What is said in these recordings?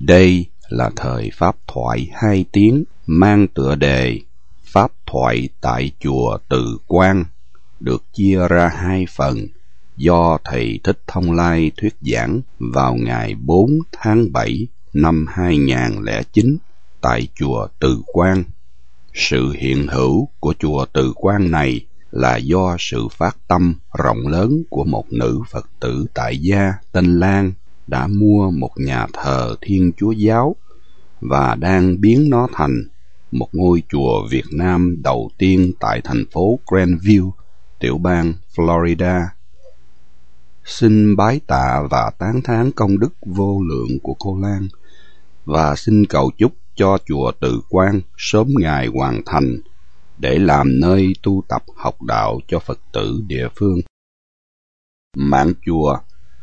Đây là thời pháp thoại 2 tiếng mang tựa đề Pháp thoại tại chùa Từ Quang, được chia ra 2 phần do Thầy Thích Thông Lai thuyết giảng vào ngày 4 tháng 7 năm 2009 tại chùa Từ Quang. Sự hiện hữu của chùa Từ Quang này là do sự phát tâm rộng lớn của một nữ Phật tử tại gia tên Lan đã mua một nhà thờ Thiên Chúa Giáo và đang biến nó thành một ngôi chùa Việt Nam đầu tiên tại thành phố Grandview, tiểu bang Florida. Xin bái tạ và tán thán công đức vô lượng của cô Lan và xin cầu chúc cho chùa Từ Quang sớm ngày hoàn thành để làm nơi tu tập học đạo cho Phật tử địa phương. Mạng chùa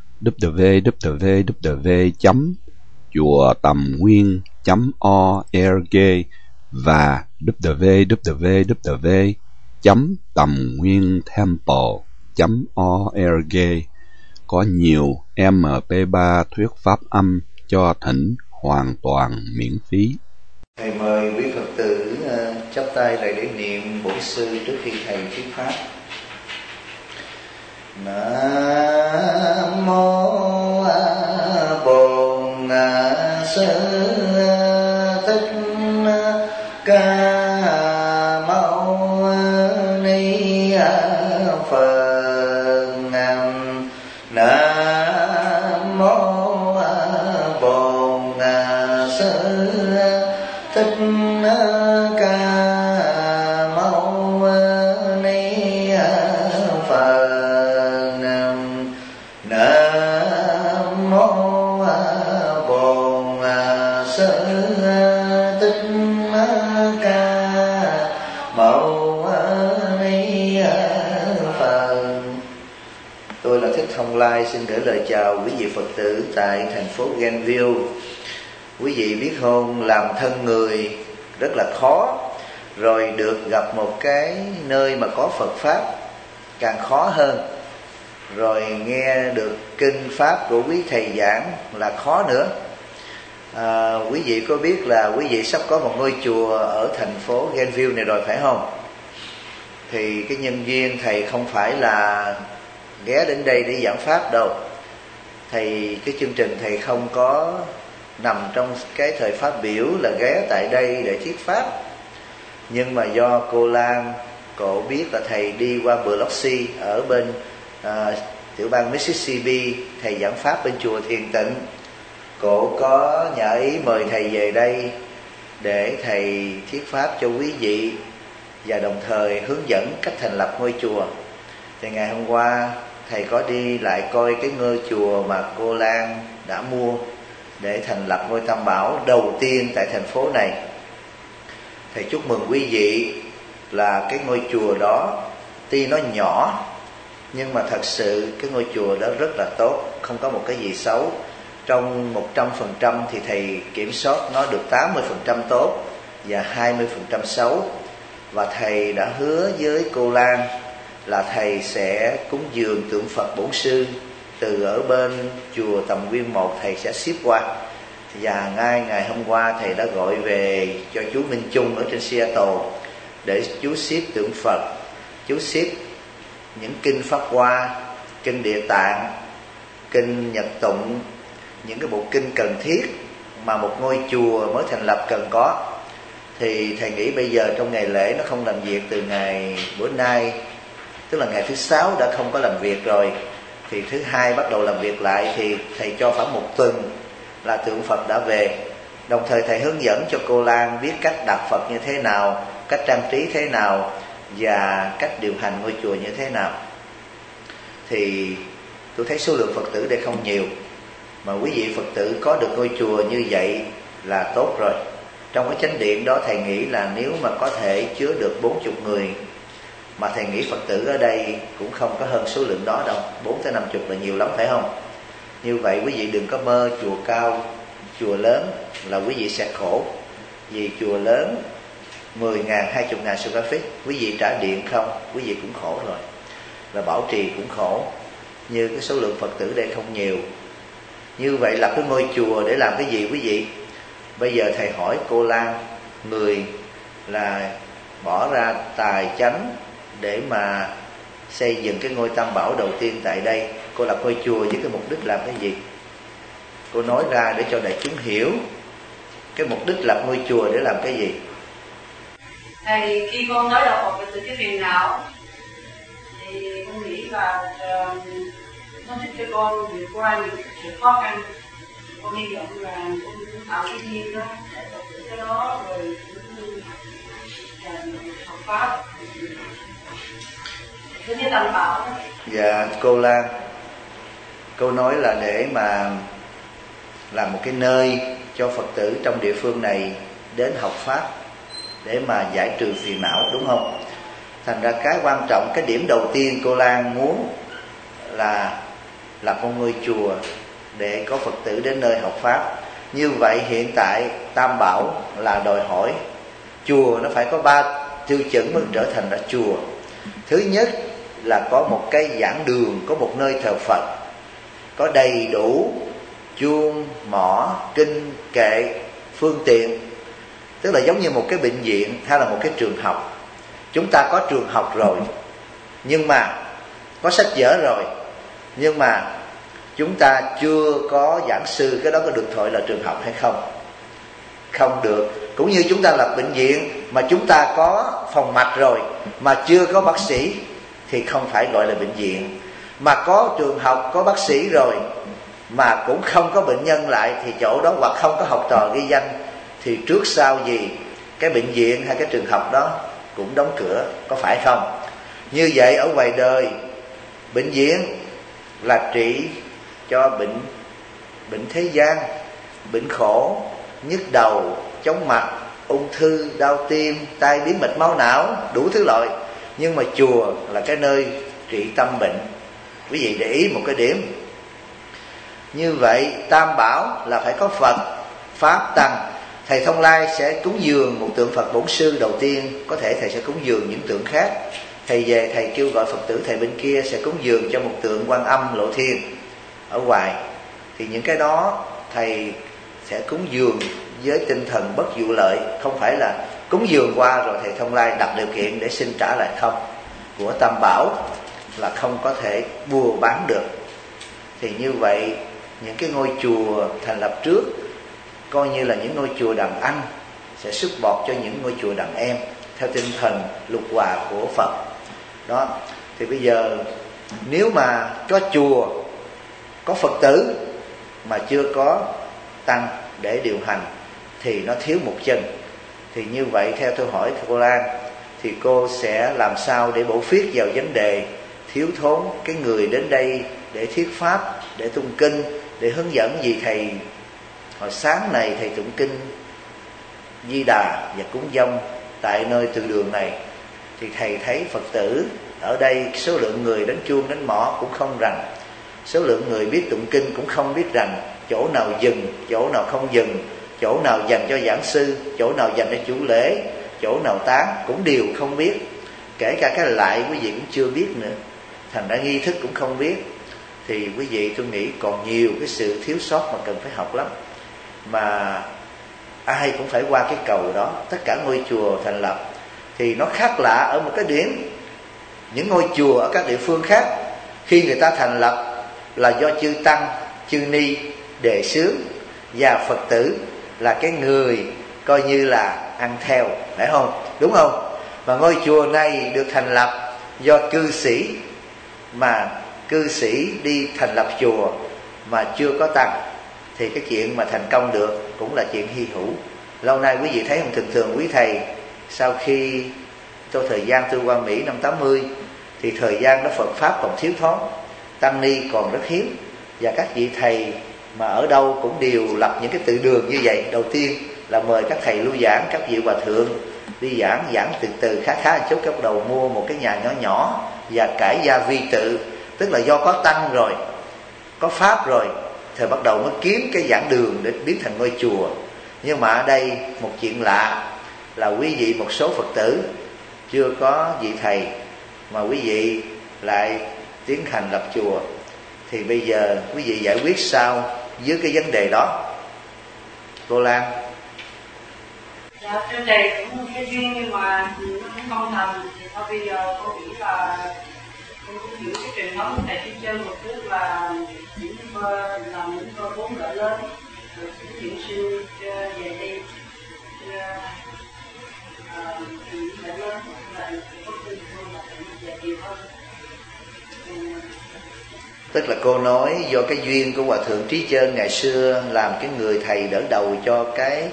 www.chuatầm-nguyên.org và www.tầm-nguyên-temple.org có nhiều MP3 thuyết pháp âm cho thỉnh hoàn toàn miễn phí. Thầy mời quý Phật tử chắp tay lại để niệm bổn sư trước khi thầy thuyết pháp. Nam mô Bổn Sư Thích Ca Mâu Ni Phật. Nam mô Bổn Sư Thích Ca Mâu Ni Phật. Nam mô Bổn Sư Thích Ca Mâu Ni Phật. Tôi là Thích Thông Lai, xin gửi lời chào quý vị Phật tử tại thành phố Grandview. Quý vị biết không, làm thân người rất là khó, rồi được gặp một cái nơi mà có Phật Pháp càng khó hơn, rồi nghe được kinh Pháp của quý thầy giảng là khó nữa. Quý vị có biết là quý vị sắp có một ngôi chùa ở thành phố Grandview này rồi phải không? Thì cái nhân duyên thầy không phải là ghé đến đây để giảng Pháp đâu. Cái chương trình thầy không có nằm trong cái thời pháp biểu là ghé tại đây để thuyết Pháp. Nhưng mà do cô Lan, cổ biết là thầy đi qua Biloxi ở bên tiểu bang Mississippi, thầy giảng Pháp bên chùa Thiền Tịnh. Cổ có nhờ ý mời thầy về đây để thầy thuyết Pháp cho quý vị và đồng thời hướng dẫn cách thành lập ngôi chùa. Thì ngày hôm qua thầy có đi lại coi cái ngôi chùa mà cô Lan đã mua để thành lập ngôi Tam Bảo đầu tiên tại thành phố này. Thầy chúc mừng quý vị là cái ngôi chùa đó tuy nó nhỏ nhưng mà thật sự cái ngôi chùa đó rất là tốt, không có một cái gì xấu. Trong 100% thì thầy kiểm soát nó được 80% tốt và 20% xấu. Và thầy đã hứa với cô Lan là thầy sẽ cúng dường tượng Phật Bổn Sư từ ở bên chùa Tầm Nguyên 1, thầy sẽ ship qua. Và ngay ngày hôm qua thầy đã gọi về cho chú Minh Trung ở trên Seattle để chú ship tượng Phật, chú ship những kinh Pháp Hoa, kinh Địa Tạng, kinh Nhật Tụng, những cái bộ kinh cần thiết mà một ngôi chùa mới thành lập cần có. Thì thầy nghĩ bây giờ trong ngày lễ nó không làm việc từ ngày bữa nay, tức là ngày thứ 6 đã không có làm việc rồi, thì thứ 2 bắt đầu làm việc lại, thì thầy cho khoảng 1 tuần là tượng Phật đã về. Đồng thời thầy hướng dẫn cho cô Lan biết cách đặt Phật như thế nào, cách trang trí thế nào và cách điều hành ngôi chùa như thế nào. Thì tôi thấy số lượng Phật tử đây không nhiều, mà quý vị Phật tử có được ngôi chùa như vậy là tốt rồi. Trong cái chánh điện đó thầy nghĩ là nếu mà có thể chứa được 40 người, mà thầy nghĩ Phật tử ở đây cũng không có hơn số lượng đó đâu, 40-50 là nhiều lắm phải không? Như vậy quý vị đừng có mơ chùa cao, chùa lớn là quý vị sẽ khổ. Vì chùa lớn 10.000, 20.000 square feet, quý vị trả điện không, quý vị cũng khổ rồi. Và bảo trì cũng khổ. Như cái số lượng Phật tử đây không nhiều, Như vậy là cái ngôi chùa để làm cái gì quý vị? Bây giờ thầy hỏi cô Lan, người là bỏ ra tài chánh để mà xây dựng cái ngôi Tam Bảo đầu tiên tại đây, cô lập ngôi chùa với cái mục đích làm cái gì? Cô nói ra để cho đại chúng hiểu cái mục đích lập ngôi chùa để làm cái gì. Thầy, khi con nói đầu học về từ cái phiền não thì con nghĩ là nó giúp cho con vượt qua những sự khó khăn. Con hy vọng là con tạo cái duyên đó để tập được cái đó rồi học pháp cái Tam Bảo đó. Dạ cô Lan, cô nói là để mà làm một cái nơi cho Phật tử trong địa phương này đến học pháp để mà giải trừ phiền não, đúng không? Thành ra cái quan trọng, cái điểm đầu tiên cô Lan muốn là lập một ngôi chùa để có Phật tử đến nơi học pháp. Như vậy hiện tại Tam Bảo là đòi hỏi chùa nó phải có 3 tiêu chuẩn mới trở thành ra chùa. Thứ nhất là có một cái giảng đường, có một nơi thờ Phật, có đầy đủ chuông, mõ, kinh, kệ, phương tiện. Tức là giống như một cái bệnh viện hay là một cái trường học. Chúng ta có trường học rồi, nhưng mà có sách vở rồi, nhưng mà chúng ta chưa có giảng sư. Cái đó có được gọi là trường học hay không? Không được. Cũng như chúng ta lập bệnh viện mà chúng ta có phòng mạch rồi mà chưa có bác sĩ thì không phải gọi là bệnh viện. Mà có trường học, có bác sĩ rồi mà cũng không có bệnh nhân lại thì chỗ đó hoặc không có học trò ghi danh thì trước sau gì cái bệnh viện hay cái trường học đó cũng đóng cửa, có phải không? Như vậy ở ngoài đời, bệnh viện là trị cho bệnh thế gian, bệnh khổ, nhức đầu, chóng mặt, ung thư, đau tim, tai biến mạch máu não, đủ thứ loại. Nhưng mà chùa là cái nơi trị tâm bệnh. Quý vị để ý một cái điểm. Như vậy Tam Bảo là phải có Phật, Pháp, Tăng. Thầy Thông Lai sẽ cúng dường một tượng Phật Bổn Sư đầu tiên. Có thể thầy sẽ cúng dường những tượng khác. Thầy về thầy kêu gọi Phật tử thầy bên kia sẽ cúng dường cho một tượng Quan Âm Lộ Thiên ở ngoài. Thì những cái đó thầy sẽ cúng dường với tinh thần bất vụ lợi. Không phải là cúng dường qua rồi thầy Thông Lai đặt điều kiện để xin trả lại không. Của Tam Bảo là không có thể mua bán được. Thì như vậy những cái ngôi chùa thành lập trước coi như là những ngôi chùa đàn anh sẽ xuất bọt cho những ngôi chùa đàn em theo tinh thần lục hòa của Phật đó. Thì bây giờ nếu mà có chùa, có Phật tử mà chưa có tăng để điều hành thì nó thiếu một chân. Thì như vậy theo tôi hỏi cô Lan thì cô sẽ làm sao để bổ phiết vào vấn đề thiếu thốn cái người đến đây để thuyết pháp, để tụng kinh, để hướng dẫn gì thầy. Hồi sáng này thầy tụng kinh Di Đà và cúng dông tại nơi từ đường này thì thầy thấy Phật tử ở đây số lượng người đánh chuông đánh mõ cũng không rành, số lượng người biết tụng kinh cũng không biết rành, chỗ nào dừng, chỗ nào không dừng, chỗ nào dành cho giảng sư, chỗ nào dành cho chủ lễ, chỗ nào tán cũng đều không biết. Kể cả cái lại quý vị cũng chưa biết nữa, thành ra nghi thức cũng không biết. Thì quý vị tôi nghĩ còn nhiều cái sự thiếu sót mà cần phải học lắm. Mà ai cũng phải qua cái cầu đó. Tất cả ngôi chùa thành lập thì nó khác lạ ở một cái điểm. Những ngôi chùa ở các địa phương khác khi người ta thành lập là do chư Tăng, chư Ni đề xướng, và Phật tử là cái người coi như là ăn theo, phải không? Đúng không? Mà ngôi chùa này được thành lập do cư sĩ, mà cư sĩ đi thành lập chùa mà chưa có tăng thì cái chuyện mà thành công được cũng là chuyện hy hữu. Lâu nay quý vị thấy không, thường thường quý thầy sau khi tôi thời gian tôi qua Mỹ năm 80 thì thời gian đó Phật Pháp còn thiếu thốn, tăng ni còn rất hiếm, và các vị thầy mà ở đâu cũng đều lập những cái tự đường như vậy. Đầu tiên là mời các thầy lưu giảng, các vị hòa thượng đi giảng từ từ khá một chút, bắt đầu mua một cái nhà nhỏ nhỏ và cải gia vi tự. Tức là do có tăng rồi, có pháp rồi thì bắt đầu mới kiếm cái giảng đường để biến thành ngôi chùa. Nhưng mà ở đây một chuyện lạ là quý vị một số Phật tử chưa có vị thầy mà quý vị lại tiến hành lập chùa. Thì bây giờ quý vị giải quyết sao với cái vấn đề đó? Cô Lan. Dạ, trên này cũng một cái duyên nhưng mà nó cũng không thành, thì thôi bây giờ cô nghĩ là cô cũng giữ cái truyền thống của thầy Thiên Chân một chút, là những làm những cơ 4 lợi lớn rồi những sư về đi những lợi lớn là có tin hơn là về nhiều hơn. Tức là cô nói do cái duyên của Hòa Thượng Trí Chân ngày xưa làm cái người thầy đỡ đầu cho cái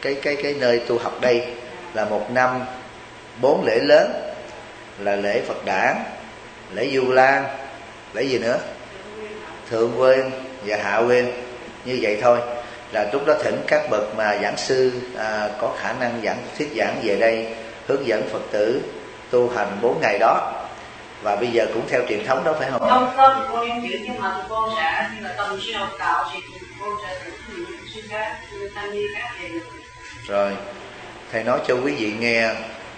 nơi tu học đây, là một năm 4 lễ lớn, là lễ Phật Đản, lễ Du Lan, lễ gì nữa, Thượng Quên và Hạ Quên. Như vậy thôi, là lúc đó thỉnh các bậc mà giảng sư có khả năng thuyết giảng về đây, hướng dẫn Phật tử tu hành 4 ngày đó. Và bây giờ cũng theo truyền thống đó phải không? Không, thì cô em giữ, nhưng mà cô sẽ như là tầm sư học đạo thì cô sẽ thử những sư khác, như tăng ni khác về. Rồi, thầy nói cho quý vị nghe,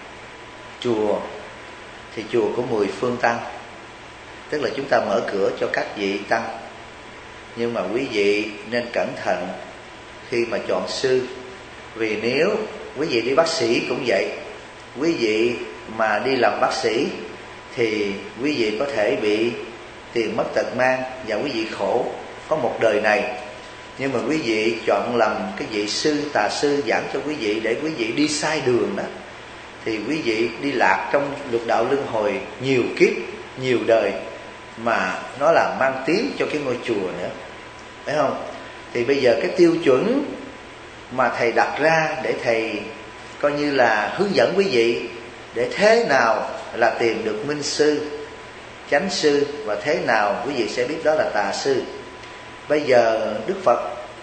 chùa thì chùa có 10 phương tăng, tức là chúng ta mở cửa cho các vị tăng. Nhưng mà quý vị nên cẩn thận khi mà chọn sư, vì nếu quý vị đi bác sĩ cũng vậy, quý vị mà đi làm bác sĩ thì quý vị có thể bị tiền mất tật mang và quý vị khổ có một đời này. Nhưng mà quý vị chọn lầm cái vị sư tà sư giảng cho quý vị để quý vị đi sai đường đó, thì quý vị đi lạc trong lục đạo luân hồi nhiều kiếp, nhiều đời, mà nó là mang tiếng cho cái ngôi chùa nữa, phải không? Thì bây giờ cái tiêu chuẩn mà thầy đặt ra để thầy coi như là hướng dẫn quý vị để thế nào là tìm được minh sư, chánh sư, và thế nào quý vị sẽ biết đó là tà sư. Bây giờ Đức Phật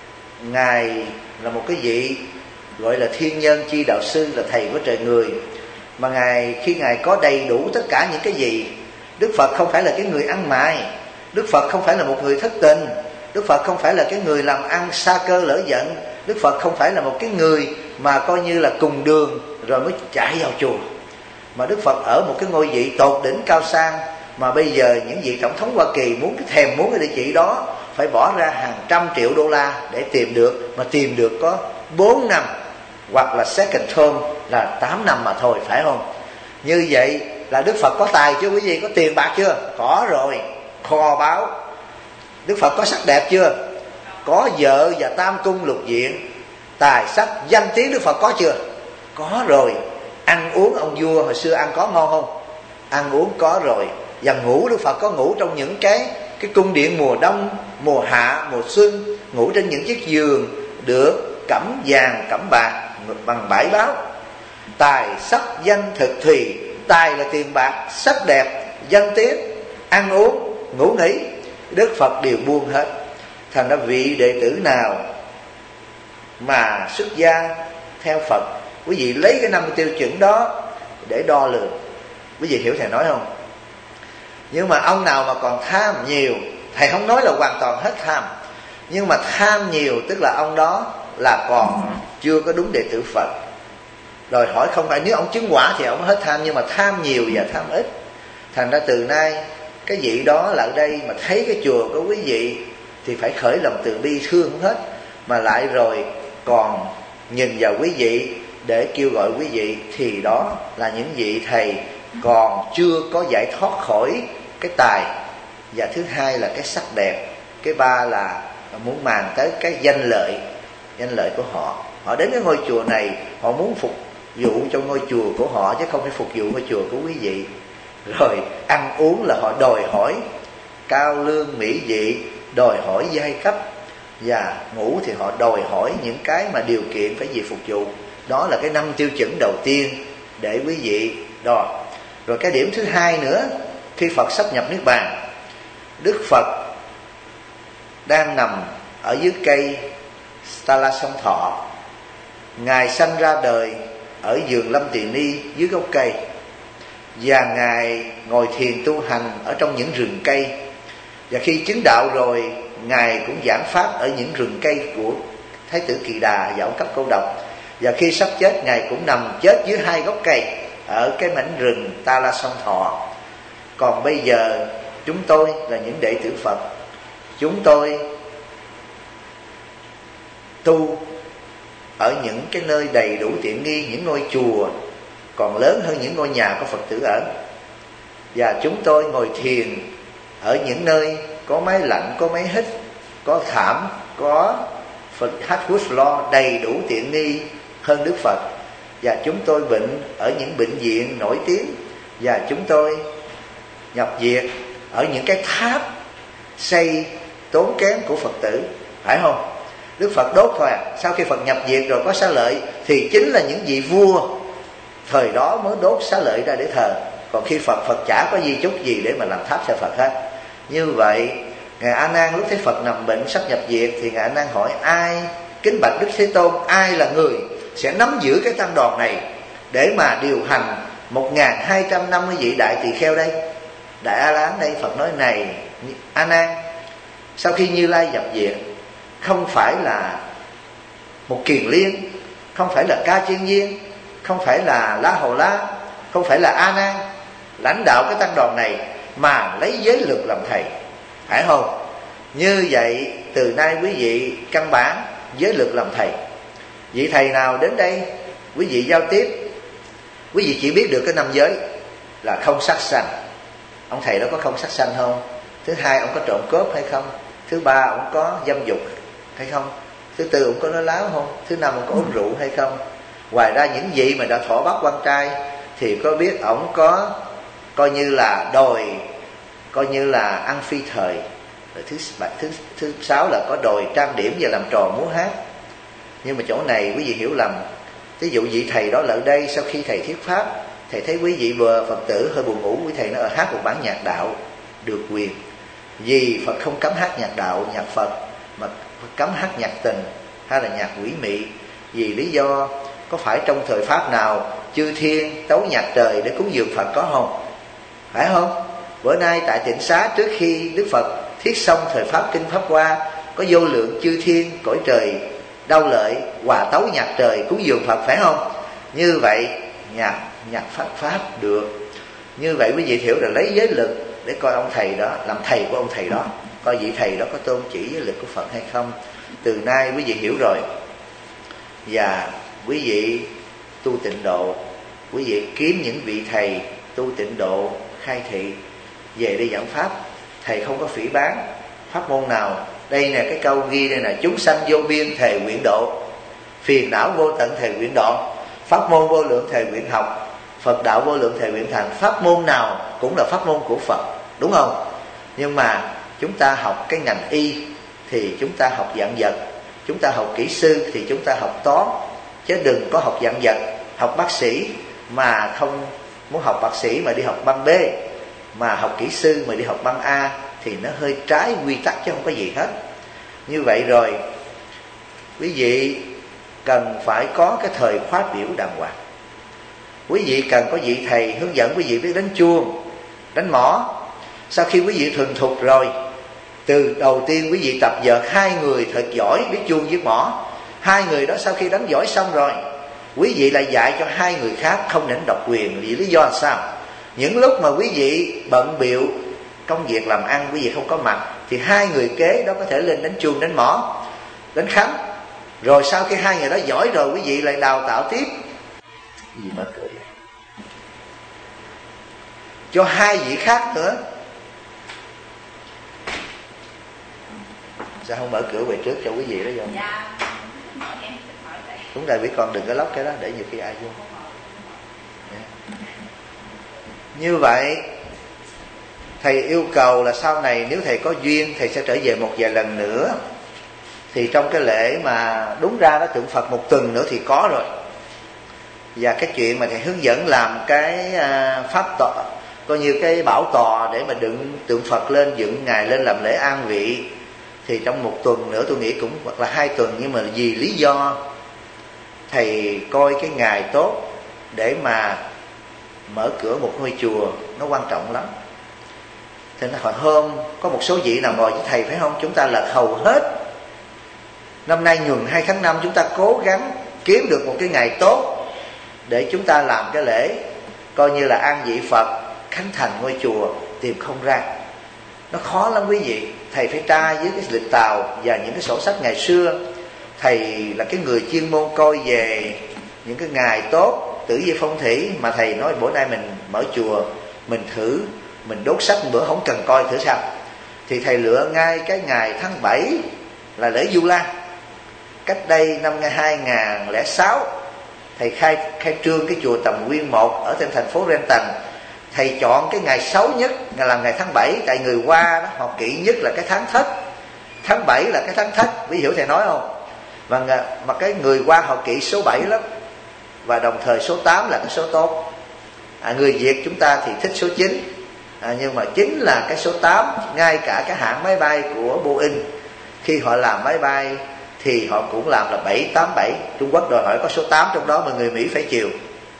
Ngài là một cái vị gọi là thiên nhân chi đạo sư, là thầy của trời người. Mà khi Ngài có đầy đủ tất cả những cái gì, Đức Phật không phải là cái người ăn mày, Đức Phật không phải là một người thất tình, Đức Phật không phải là cái người làm ăn sa cơ lỡ giận, Đức Phật không phải là một cái người mà coi như là cùng đường rồi mới chạy vào chùa. Mà Đức Phật ở một cái ngôi vị tột đỉnh cao sang, mà bây giờ những vị tổng thống Hoa Kỳ muốn cái địa chỉ đó phải bỏ ra hàng trăm triệu đô la để tìm được, mà tìm được có 4 năm, hoặc là second term là 8 năm mà thôi, phải không? Như vậy là Đức Phật có tài chưa quý vị? Có tiền bạc chưa? Có rồi, kho báu. Đức Phật có sắc đẹp chưa? Có vợ và tam cung lục diện. Tài sắc danh tiếng Đức Phật có chưa? Có rồi. Ăn uống ông vua hồi xưa ăn có ngon không? Ăn uống có rồi. Và ngủ, Đức Phật có ngủ trong những cái cung điện mùa đông, mùa hạ, mùa xuân, ngủ trên những chiếc giường được cẩm vàng cẩm bạc bằng bãi báo. Tài sắc danh thực thùy. Tài là tiền bạc, sắc đẹp, danh tiếng, ăn uống, ngủ nghỉ, Đức Phật đều buông hết. Thành ra vị đệ tử nào mà xuất gia theo Phật, quý vị lấy cái 5 tiêu chuẩn đó để đo lường. Quý vị hiểu thầy nói không? Nhưng mà ông nào mà còn tham nhiều, thầy không nói là hoàn toàn hết tham, nhưng mà tham nhiều tức là ông đó là còn chưa có đúng đệ tử Phật. Đòi hỏi không phải nếu ông chứng quả thì ông hết tham, nhưng mà tham nhiều và tham ít. Thành ra từ nay cái vị đó là ở đây mà thấy cái chùa của quý vị thì phải khởi lòng từ bi thương hết, mà lại rồi còn nhìn vào quý vị để kêu gọi quý vị, thì đó là những vị thầy còn chưa có giải thoát khỏi cái tài, và thứ hai là cái sắc đẹp, cái ba là muốn màng tới cái danh lợi của họ. Họ đến cái ngôi chùa này họ muốn phục vụ cho ngôi chùa của họ, chứ không phải phục vụ ngôi chùa của quý vị. Rồi ăn uống là họ đòi hỏi cao lương mỹ vị, đòi hỏi giai cấp, và ngủ thì họ đòi hỏi những cái mà điều kiện phải gì phục vụ. Đó là cái 5 tiêu chuẩn đầu tiên để quý vị đo. Rồi cái điểm thứ hai nữa, khi Phật sắp nhập Niết Bàn, Đức Phật đang nằm ở dưới cây Stala Song Thọ. Ngài sanh ra đời ở vườn Lâm Tỳ Ni dưới gốc cây, và Ngài ngồi thiền tu hành ở trong những rừng cây. Và khi chứng đạo rồi, Ngài cũng giảng pháp ở những rừng cây của Thái tử Kỳ Đà và ông Cấp Câu Độc. Và khi sắp chết, Ngài cũng nằm chết dưới 2 gốc cây ở cái mảnh rừng Ta La Song Thọ. Còn bây giờ chúng tôi là những đệ tử Phật, chúng tôi tu ở những cái nơi đầy đủ tiện nghi, những ngôi chùa còn lớn hơn những ngôi nhà có Phật tử ở. Và chúng tôi ngồi thiền ở những nơi có máy lạnh, có máy hít, có thảm, có hardwood floor, đầy đủ tiện nghi hơn Đức Phật. Và chúng tôi bệnh ở những bệnh viện nổi tiếng, và chúng tôi nhập viện ở những cái tháp xây tốn kém của Phật tử, phải không? Đức Phật đốt thôi à. Sau khi Phật nhập diệt rồi có xá lợi thì chính là những vị vua thời đó mới đốt xá lợi ra để thờ. Còn khi Phật chả có di chúc gì để mà làm tháp cho Phật hết. Như vậy Ngài A Nan lúc thấy Phật nằm bệnh sắp nhập diệt thì Ngài A Nan hỏi: ai kính bạch Đức Thế Tôn, ai là người sẽ nắm giữ cái tăng đoàn này để mà điều hành 1250 vị đại tỳ kheo đây? Đại A Lán đây, Phật nói: này A Nan, sau khi Như Lai nhập diệt, không phải là một Kiền Liên, không phải là Ca Chiên Viên, không phải là La Hầu La, không phải là A Nan lãnh đạo cái tăng đoàn này, mà lấy giới lực làm thầy, phải không? Như vậy từ nay quý vị căn bản giới lực làm thầy. Vị thầy nào đến đây quý vị giao tiếp, quý vị chỉ biết được cái 5 giới là không sát sanh. Ông thầy đó có không sát sanh không? Thứ hai, ông có trộm cướp hay không? Thứ ba, ông có dâm dục hay không? Thứ tư, ông có nói láo không? Thứ năm, ông có uống rượu hay không? Ngoài ra những vị mà đã thọ bắt quan trai thì có biết ông có coi như là đòi, coi như là ăn phi thời. Rồi thứ sáu là có đòi trang điểm và làm trò múa hát. Nhưng mà chỗ này quý vị hiểu lầm. Ví dụ vị thầy đó là ở đây, sau khi thầy thuyết pháp, thầy thấy quý vị vừa Phật tử hơi buồn ngủ, quý thầy nó hát một bản nhạc đạo được quyền. Vì Phật không cấm hát nhạc đạo, nhạc Phật, mà cấm hát nhạc tình hay là nhạc quỷ mị. Vì lý do có phải trong thời Pháp nào chư thiên tấu nhạc trời để cúng dường Phật có không? Phải không? Bữa nay tại Tịnh Xá, trước khi Đức Phật thiết xong thời Pháp Kinh Pháp Hoa, có vô lượng chư thiên cõi trời đau lợi hòa tấu nhạc trời cúng dường Phật, phải không? Như vậy nhạc Pháp được. Như vậy quý vị hiểu là lấy giới lực để coi ông thầy đó, làm thầy của ông thầy đó, coi vị thầy đó có tôn chỉ giới lực của Phật hay không. Từ nay quý vị hiểu rồi. Và quý vị tu tịnh độ, quý vị kiếm những vị thầy tu tịnh độ khai thị về đây giảng pháp. Thầy không có phỉ báng pháp môn nào. Đây nè, cái câu ghi đây nè: chúng sanh vô biên thề nguyện độ, phiền não vô tận thề nguyện đoạn, pháp môn vô lượng thề nguyện học, Phật đạo vô lượng thề nguyện thành. Pháp môn nào cũng là pháp môn của Phật, đúng không? Nhưng mà chúng ta học cái ngành y thì chúng ta học dạng vật, chúng ta học kỹ sư thì chúng ta học toán, chứ đừng có học dạng vật. Học bác sĩ mà không muốn học bác sĩ mà đi học băng B, mà học kỹ sư mà đi học băng A thì nó hơi trái quy tắc chứ không có gì hết. Như vậy rồi quý vị cần phải có cái thời khóa biểu đàng hoàng. Quý vị cần có vị thầy hướng dẫn quý vị biết đánh chuông, đánh mõ. Sau khi quý vị thuần thục rồi, từ đầu tiên quý vị tập vợt 2 người thật giỏi biết chuông với mõ. 2 người đó sau khi đánh giỏi xong rồi, quý vị lại dạy cho 2 người khác không nên độc quyền. Vì lý do là sao? Những lúc mà quý vị bận bịu công việc làm ăn, quý vị không có mặt, thì 2 người kế đó có thể lên đánh chuông, đánh mõ, đánh khánh. Rồi sau khi 2 người đó giỏi rồi, quý vị lại đào tạo tiếp. Gì mà cười vậy? Cho 2 vị khác nữa. Sao không mở cửa về trước cho quý vị đó vô? Dạ. Đúng rồi, biết con đừng có lóc cái đó để nhiều khi ai vô. Như vậy thầy yêu cầu là sau này nếu thầy có duyên, thầy sẽ trở về một vài lần nữa. Thì trong cái lễ mà đúng ra đó tượng Phật 1 tuần nữa thì có rồi. Và cái chuyện mà thầy hướng dẫn làm cái pháp tọa, coi như cái bảo tọa để mà đựng tượng Phật lên, dựng Ngài lên làm lễ an vị, thì trong 1 tuần nữa tôi nghĩ cũng, hoặc là 2 tuần. Nhưng mà vì lý do thầy coi cái ngày tốt để mà mở cửa một ngôi chùa nó quan trọng lắm. Thì hồi hôm có một số vị nào ngồi với thầy phải không? Chúng ta là hầu hết năm nay nhuần 2 tháng 5 chúng ta cố gắng kiếm được một cái ngày tốt để chúng ta làm cái lễ coi như là an vị Phật, khánh thành ngôi chùa. Tìm không ra, nó khó lắm quý vị. Thầy phải tra với cái lịch tào và những cái sổ sách ngày xưa. thầy là cái người chuyên môn coi về những cái ngày tốt tử vi phong thủy, mà thầy nói bữa nay mình mở chùa, mình thử mình đốt sách một bữa không cần coi thử sao. Thì thầy lựa ngay cái ngày tháng 7 là lễ Vu Lan. Cách đây năm 2006 thầy khai trương cái chùa Tầm Nguyên 1 ở trên thành phố Renton. Thầy chọn cái ngày xấu nhất là ngày tháng 7, tại người Hoa đó họ kỵ nhất là cái tháng Thất. Tháng 7 là cái tháng Thất, quý hiểu thầy nói không? Mà cái người Hoa họ kỵ số 7 lắm, và đồng thời số 8 là cái số tốt. Người Việt chúng ta thì thích số 9, nhưng mà 9 là cái số 8. Ngay cả cái hãng máy bay của Boeing khi họ làm máy bay thì họ cũng làm là 787. Trung Quốc đòi hỏi có số 8 trong đó, mà người Mỹ phải chịu.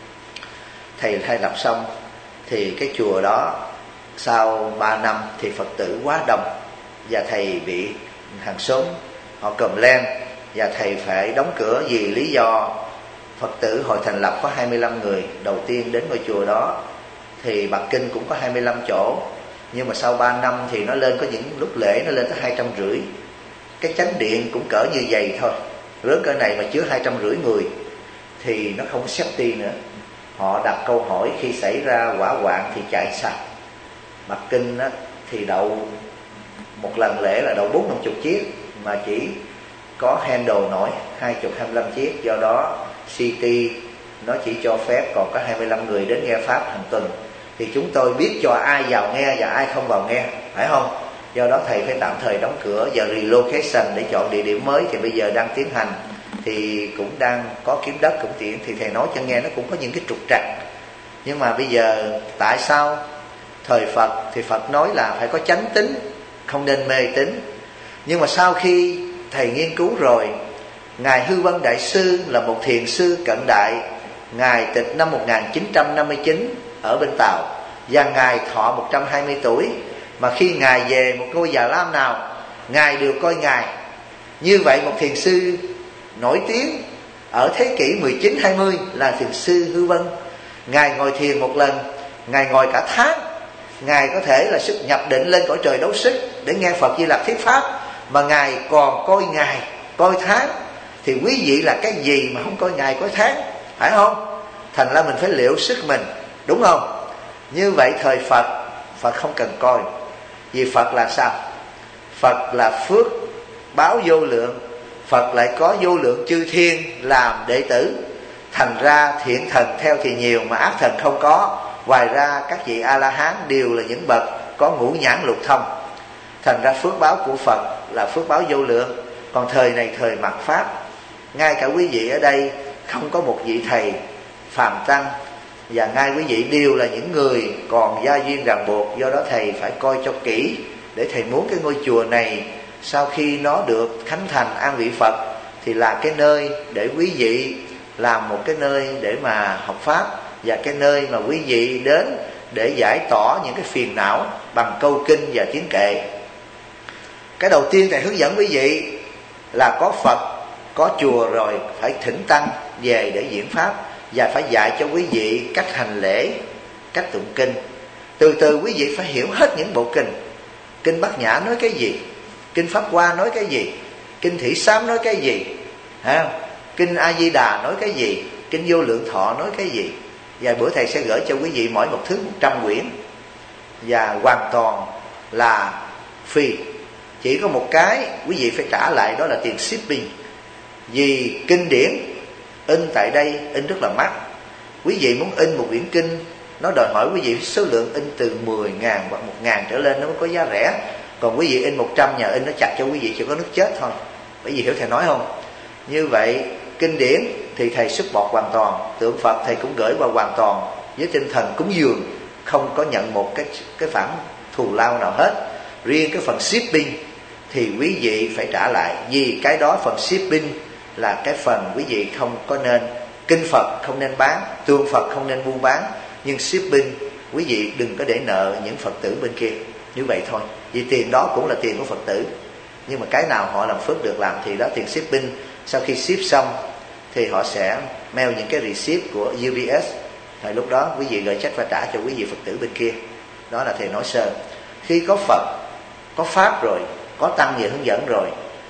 Thầy lập xong thì cái chùa đó sau 3 năm thì Phật tử quá đông, và thầy bị hàng xóm họ còm lên, và thầy phải đóng cửa vì lý do Phật tử hồi thành lập có 25 người đầu tiên đến ngôi chùa đó. Thì Bắc Kinh cũng có 25 chỗ, nhưng mà sau 3 năm thì nó lên, có những lúc lễ nó lên tới 250. Cái chánh điện cũng cỡ như vậy thôi, lớn cỡ này mà chứa 250 người thì nó không có safety nữa. Họ đặt câu hỏi khi xảy ra hỏa hoạn thì chạy sao? Bắc Kinh á, thì đậu một lần lễ là đậu 40-50 chiếc, mà chỉ có handle nổi 20-25 chiếc. Do đó City nó chỉ cho phép còn có 25 người đến nghe Pháp hàng tuần. Thì chúng tôi biết cho ai vào nghe và ai không vào nghe, phải không? Do đó thầy phải tạm thời đóng cửa và relocation để chọn địa điểm mới. Thì bây giờ đang tiến hành, thì cũng đang có kiếm đất cũng tiện. Thì thầy nói cho nghe nó cũng có những cái trục trặc. Nhưng mà bây giờ tại sao thời Phật thì Phật nói là phải có chánh tín, không nên mê tín. Nhưng mà sau khi thầy nghiên cứu rồi, Ngài Hư Vân Đại Sư là một thiền sư cận đại. Ngài tịch năm 1959 ở bên Tàu, và Ngài thọ 120 tuổi. Mà khi Ngài về một ngôi già lam nào, Ngài đều coi Ngài. Như vậy một thiền sư nổi tiếng ở thế kỷ 19-20 là thiền sư Hư Vân. Ngài ngồi thiền một lần, Ngài ngồi cả tháng. Ngài có thể là sức nhập định lên cõi trời đấu sức để nghe Phật Di Lặc thuyết pháp, mà Ngài còn coi ngày, coi tháng. Thì quý vị là cái gì mà không coi ngày coi tháng, phải không? Thành ra mình phải liệu sức mình, đúng không? Như vậy thời Phật không cần coi. Vì Phật là sao? Phật là phước báo vô lượng. Phật lại có vô lượng chư thiên làm đệ tử. Thành ra thiện thần theo thì nhiều, mà ác thần không có. Ngoài ra các vị A-la-hán đều là những bậc có ngũ nhãn lục thông. Thành ra phước báo của Phật là phước báo vô lượng. Còn thời này thời mạt Pháp, ngay cả quý vị ở đây không có một vị thầy phàm tăng, và ngay quý vị đều là những người còn gia duyên ràng buộc. Do đó thầy phải coi cho kỹ, để thầy muốn cái ngôi chùa này sau khi nó được khánh thành an vị Phật thì là cái nơi để quý vị làm một cái nơi để mà học Pháp, và cái nơi mà quý vị đến để giải tỏa những cái phiền não bằng câu kinh và tiếng kệ. Cái đầu tiên thầy hướng dẫn quý vị là có Phật, có chùa rồi phải thỉnh tăng về để diễn Pháp, và phải dạy cho quý vị cách hành lễ, cách tụng kinh. Từ từ quý vị phải hiểu hết những bộ kinh. Kinh Bát Nhã nói cái gì, kinh Pháp Hoa nói cái gì, kinh Thị Sám nói cái gì, kinh A Di Đà nói cái gì, kinh Vô Lượng Thọ nói cái gì. Và bữa thầy sẽ gửi cho quý vị mỗi một thứ 100 quyển, và hoàn toàn là free. Chỉ có một cái quý vị phải trả lại, đó là tiền shipping. Vì kinh điển in tại đây in rất là mắc. Quý vị muốn in một quyển kinh, nó đòi hỏi quý vị số lượng in từ 10.000 hoặc 1.000 trở lên nó mới có giá rẻ. Còn quý vị in 100, nhà in nó chặt cho quý vị chỉ có nước chết thôi. Bởi vì hiểu thầy nói không? Như vậy kinh điển thì thầy support hoàn toàn. Tượng Phật thầy cũng gửi vào hoàn toàn với tinh thần cúng dường, không có nhận một cái khoản thù lao nào hết. Riêng cái phần shipping thì quý vị phải trả lại. Vì cái đó phần shipping là cái phần quý vị không có nên. Kinh Phật không nên bán, tượng Phật không nên buôn bán, nhưng shipping quý vị đừng có để nợ những Phật tử bên kia. Như vậy thôi. Vì tiền đó cũng là tiền của Phật tử, nhưng mà cái nào họ làm phước được làm thì đó tiền shipping. Sau khi ship xong thì họ sẽ mail những cái receipt của UPS. Thời lúc đó quý vị gửi check và trả cho quý vị Phật tử bên kia. Đó là thầy nói sơ. Khi có Phật, có Pháp rồi, có tăng về hướng dẫn rồi,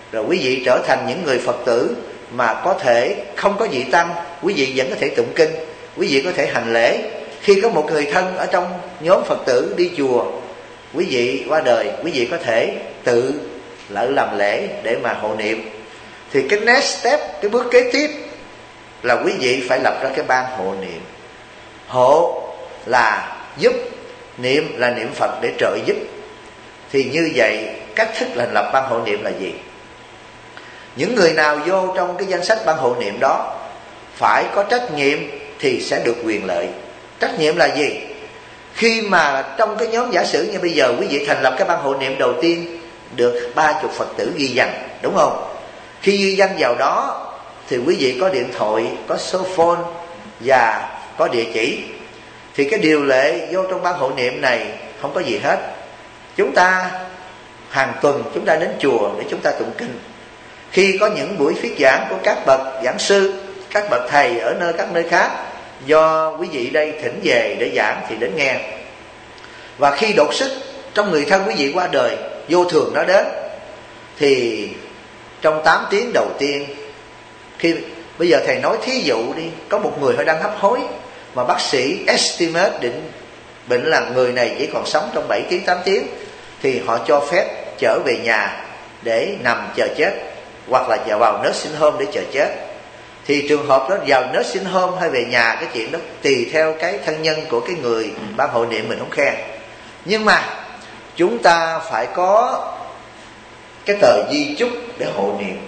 rồi quý vị trở thành những người Phật tử mà có thể không có vị tăng, quý vị vẫn có thể tụng kinh, quý vị có thể hành lễ. Khi có một người thân ở trong nhóm Phật tử đi chùa, quý vị qua đời, quý vị có thể tự lại làm lễ để mà hộ niệm. Thì cái next step, cái bước kế tiếp là quý vị phải lập ra cái ban hộ niệm. Hộ là giúp, niệm là niệm Phật để trợ giúp. Thì như vậy cách thức thành lập ban hộ niệm là gì? Những người nào vô trong cái danh sách ban hộ niệm đó phải có trách nhiệm thì sẽ được quyền lợi. Trách nhiệm là gì? Khi mà trong cái nhóm giả sử như bây giờ quý vị thành lập cái ban hộ niệm đầu tiên, được 30 Phật tử ghi danh, đúng không? Khi ghi danh vào đó thì quý vị có điện thoại, có số phone và có địa chỉ. Thì cái điều lệ vô trong ban hộ niệm này không có gì hết. Chúng ta hàng tuần chúng ta đến chùa để chúng ta tụng kinh. Khi có những buổi thuyết giảng của các bậc giảng sư, các bậc thầy ở các nơi khác, do quý vị đây thỉnh về để giảng thì đến nghe. Và khi đột xuất trong người thân quý vị qua đời, vô thường nó đến, thì trong 8 tiếng đầu tiên, khi bây giờ thầy nói thí dụ đi, có một người họ đang hấp hối mà bác sĩ estimate định bệnh là người này chỉ còn sống trong 7 tiếng 8 tiếng, thì họ cho phép trở về nhà để nằm chờ chết, hoặc là vào nursing home để chờ chết. Thì trường hợp đó vào nursing home hay về nhà, cái chuyện đó tùy theo cái thân nhân của cái người ban hộ niệm, mình không khen. Nhưng mà chúng ta phải có cái tờ di chúc để hộ niệm.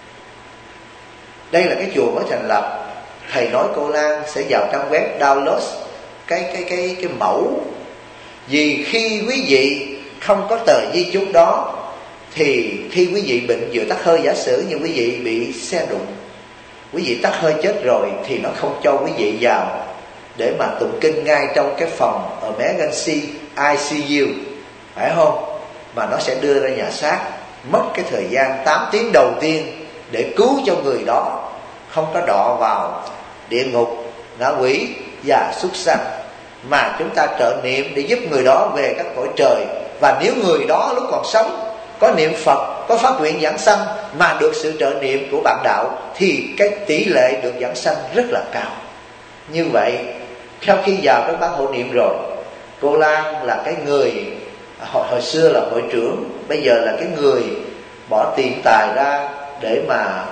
Đây là cái chùa mới thành lập, thầy nói cô Lan sẽ vào trang web download cái mẫu. Vì khi quý vị không có tờ di chúc đó thì khi quý vị bệnh vừa tắc hơi, giả sử như quý vị bị xe đụng, quý vị tắc hơi chết rồi, thì nó không cho quý vị vào để mà tụng kinh ngay trong cái phòng emergency ICU, phải không? Mà nó sẽ đưa ra nhà xác, mất cái thời gian 8 tiếng đầu tiên để cứu cho người đó không có đọa vào địa ngục, ngạ quỷ và súc sanh, mà chúng ta trợ niệm để giúp người đó về các cõi trời. Và nếu người đó lúc còn sống có niệm Phật, có phát nguyện giảng sanh mà được sự trợ niệm của bạn đạo, thì cái tỷ lệ được giảng sanh rất là cao. Như vậy sau khi vào cái ban hộ niệm rồi, cô Lan là cái người hồi xưa là hội trưởng, bây giờ là cái người bỏ tiền tài ra để mà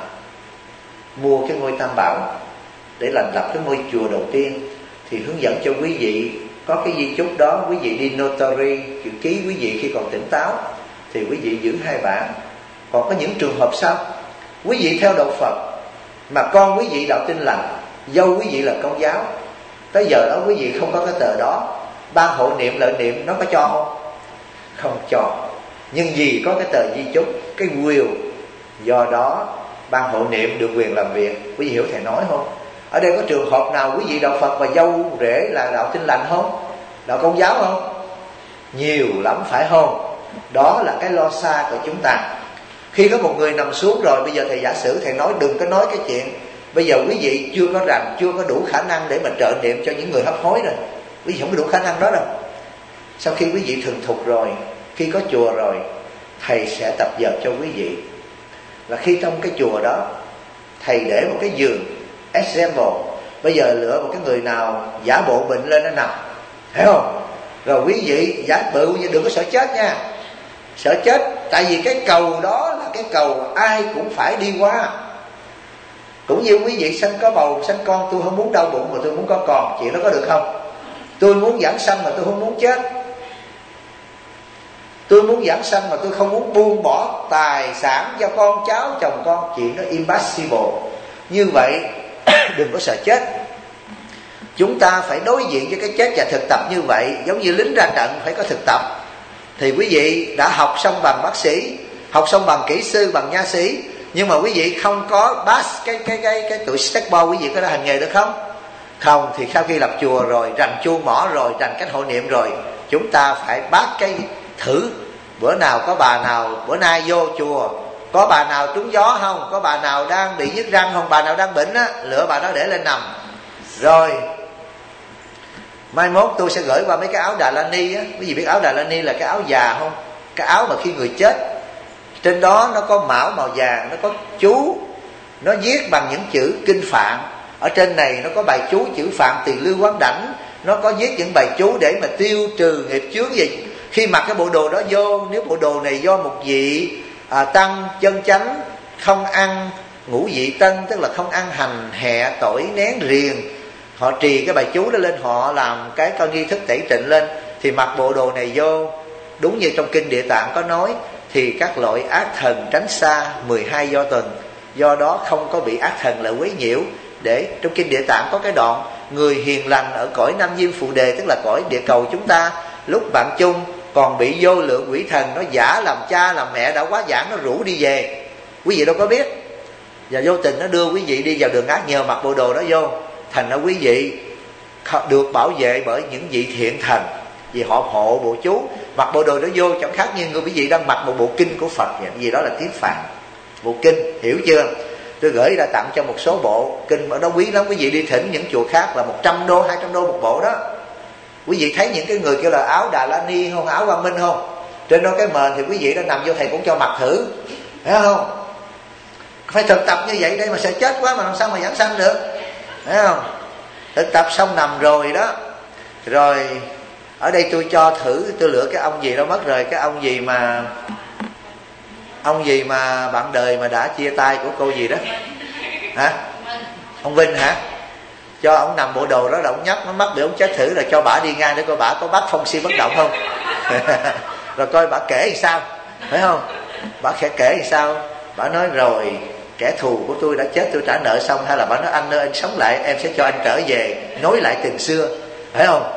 mua cái ngôi Tam Bảo, để làm lập cái ngôi chùa đầu tiên. Thì hướng dẫn cho quý vị có cái di chúc đó, quý vị đi notary chữ ký, quý vị khi còn tỉnh táo thì quý vị giữ 2 bản. Còn có những trường hợp sao? Quý vị theo đạo Phật mà con quý vị đạo Tin Lành, dâu quý vị là Công giáo, tới giờ đó quý vị không có cái tờ đó, ban hộ niệm lợi niệm nó có cho không? Không cho. Nhưng vì có cái tờ di chúc, cái will, do đó ban hộ niệm được quyền làm việc. Quý vị hiểu thầy nói không? Ở đây có trường hợp nào quý vị đạo Phật và dâu rể là đạo Tin Lành không? Đạo Công giáo không? Nhiều lắm, phải không? Đó là cái lo xa của chúng ta. Khi có một người nằm xuống rồi, bây giờ thầy giả sử thầy nói đừng có nói cái chuyện bây giờ quý vị chưa có rành, chưa có đủ khả năng để mà trợ niệm cho những người hấp hối rồi. Quý vị không có đủ khả năng đó đâu. Sau khi quý vị thuần thục rồi, khi có chùa rồi, thầy sẽ tập dượt cho quý vị. Là khi trong cái chùa đó, thầy để một cái giường example, bây giờ lựa một cái người nào giả bộ bệnh lên nó nằm, hiểu không? Rồi quý vị giả bộ, đừng có sợ chết nha. Sợ chết, tại vì cái cầu đó là cái cầu ai cũng phải đi qua. Cũng như quý vị sanh có bầu, sanh con, tôi không muốn đau bụng mà tôi muốn có con, chuyện đó có được không? Tôi muốn giảng sanh mà tôi không muốn chết. Tôi muốn giảng sanh mà tôi không muốn buông bỏ tài sản cho con cháu, chồng con, chuyện đó impossible. Như vậy đừng có sợ chết. Chúng ta phải đối diện với cái chết và thực tập như vậy. Giống như lính ra trận phải có thực tập. Thì quý vị đã học xong bằng bác sĩ, học xong bằng kỹ sư, bằng nha sĩ, nhưng mà quý vị không có pass cái tuổi stackball, quý vị có thể hành nghề được không? Không. Thì sau khi lập chùa rồi, rành chuông mỏ rồi, rành cách hộ niệm rồi, chúng ta phải bắt cái thử. Bữa nào có bà nào, bữa nay vô chùa có bà nào trúng gió không, có bà nào đang bị nhức răng không, bà nào đang bệnh á, lựa bà đó để lên nằm. Rồi mai mốt tôi sẽ gửi qua mấy cái áo Đà La Ni á. Quý vị biết áo Đà La Ni là cái áo già không? Cái áo mà khi người chết Trên đó nó có mão màu vàng, nó có chú, nó viết bằng những chữ kinh Phạn. Ở trên này nó có bài chú chữ Phạn Tỳ Lưu Quán Đảnh, nó có viết những bài chú để mà tiêu trừ nghiệp chướng gì. Khi mặc cái bộ đồ đó vô, nếu bộ đồ này do một vị tăng chân chánh không ăn ngũ vị tân, tức là không ăn hành hẹ tỏi nén riềng, họ trì cái bài chú đó lên, họ làm cái nghi thức tẩy tịnh lên, thì mặc bộ đồ này vô, đúng như trong kinh Địa Tạng có nói, thì các loại ác thần tránh xa 12 do tuần, do đó không có bị ác thần lại quấy nhiễu. Để trong kinh Địa Tạng có cái đoạn người hiền lành ở cõi Nam Diêm Phù Đề, tức là cõi địa cầu chúng ta, lúc bạn chung còn bị vô lượng quỷ thần nó giả làm cha làm mẹ đã quá giảng, nó rủ đi về, quý vị đâu có biết, và vô tình nó đưa quý vị đi vào đường ác, nhờ mặc bộ đồ đó vô, thành ra quý vị được bảo vệ bởi những vị thiện thần, vì họ hộ bộ chú. Mặc bộ đồ đó vô chẳng khác như người quý vị đang mặc một bộ kinh của Phật vậy, vì đó là tiếng Phạn, bộ kinh, hiểu chưa? Tôi gửi ra tặng cho một số bộ kinh ở đó quý lắm, quý vị đi thỉnh những chùa khác là 100 đô 200 đô một bộ đó. Quý vị thấy những cái người kêu là áo Đà La Ni không, áo Quang Minh không, trên đó cái mền thì quý vị đã nằm vô, thầy cũng cho mặc thử, thấy không? Phải thực tập như vậy đây mà sợ chết quá mà làm sao mà giảng sanh được, thấy không? Thực tập xong nằm rồi đó, rồi ở đây tôi cho thử, tôi lựa cái ông gì đó mất rồi, cái ông gì mà bạn đời mà đã chia tay của cô gì đó hả, ông Vinh hả, cho ông nằm bộ đồ đó là ông nhắc nó mất bị ông chết thử, là cho bả đi ngang để coi bả có bắt phong si bất động không. Rồi coi bả kể làm sao, phải không? Bả kể làm sao, bả nói rồi kẻ thù của tôi đã chết, tôi trả nợ xong, hay là bả nói anh ơi anh sống lại, em sẽ cho anh trở về nối lại tình xưa, phải không?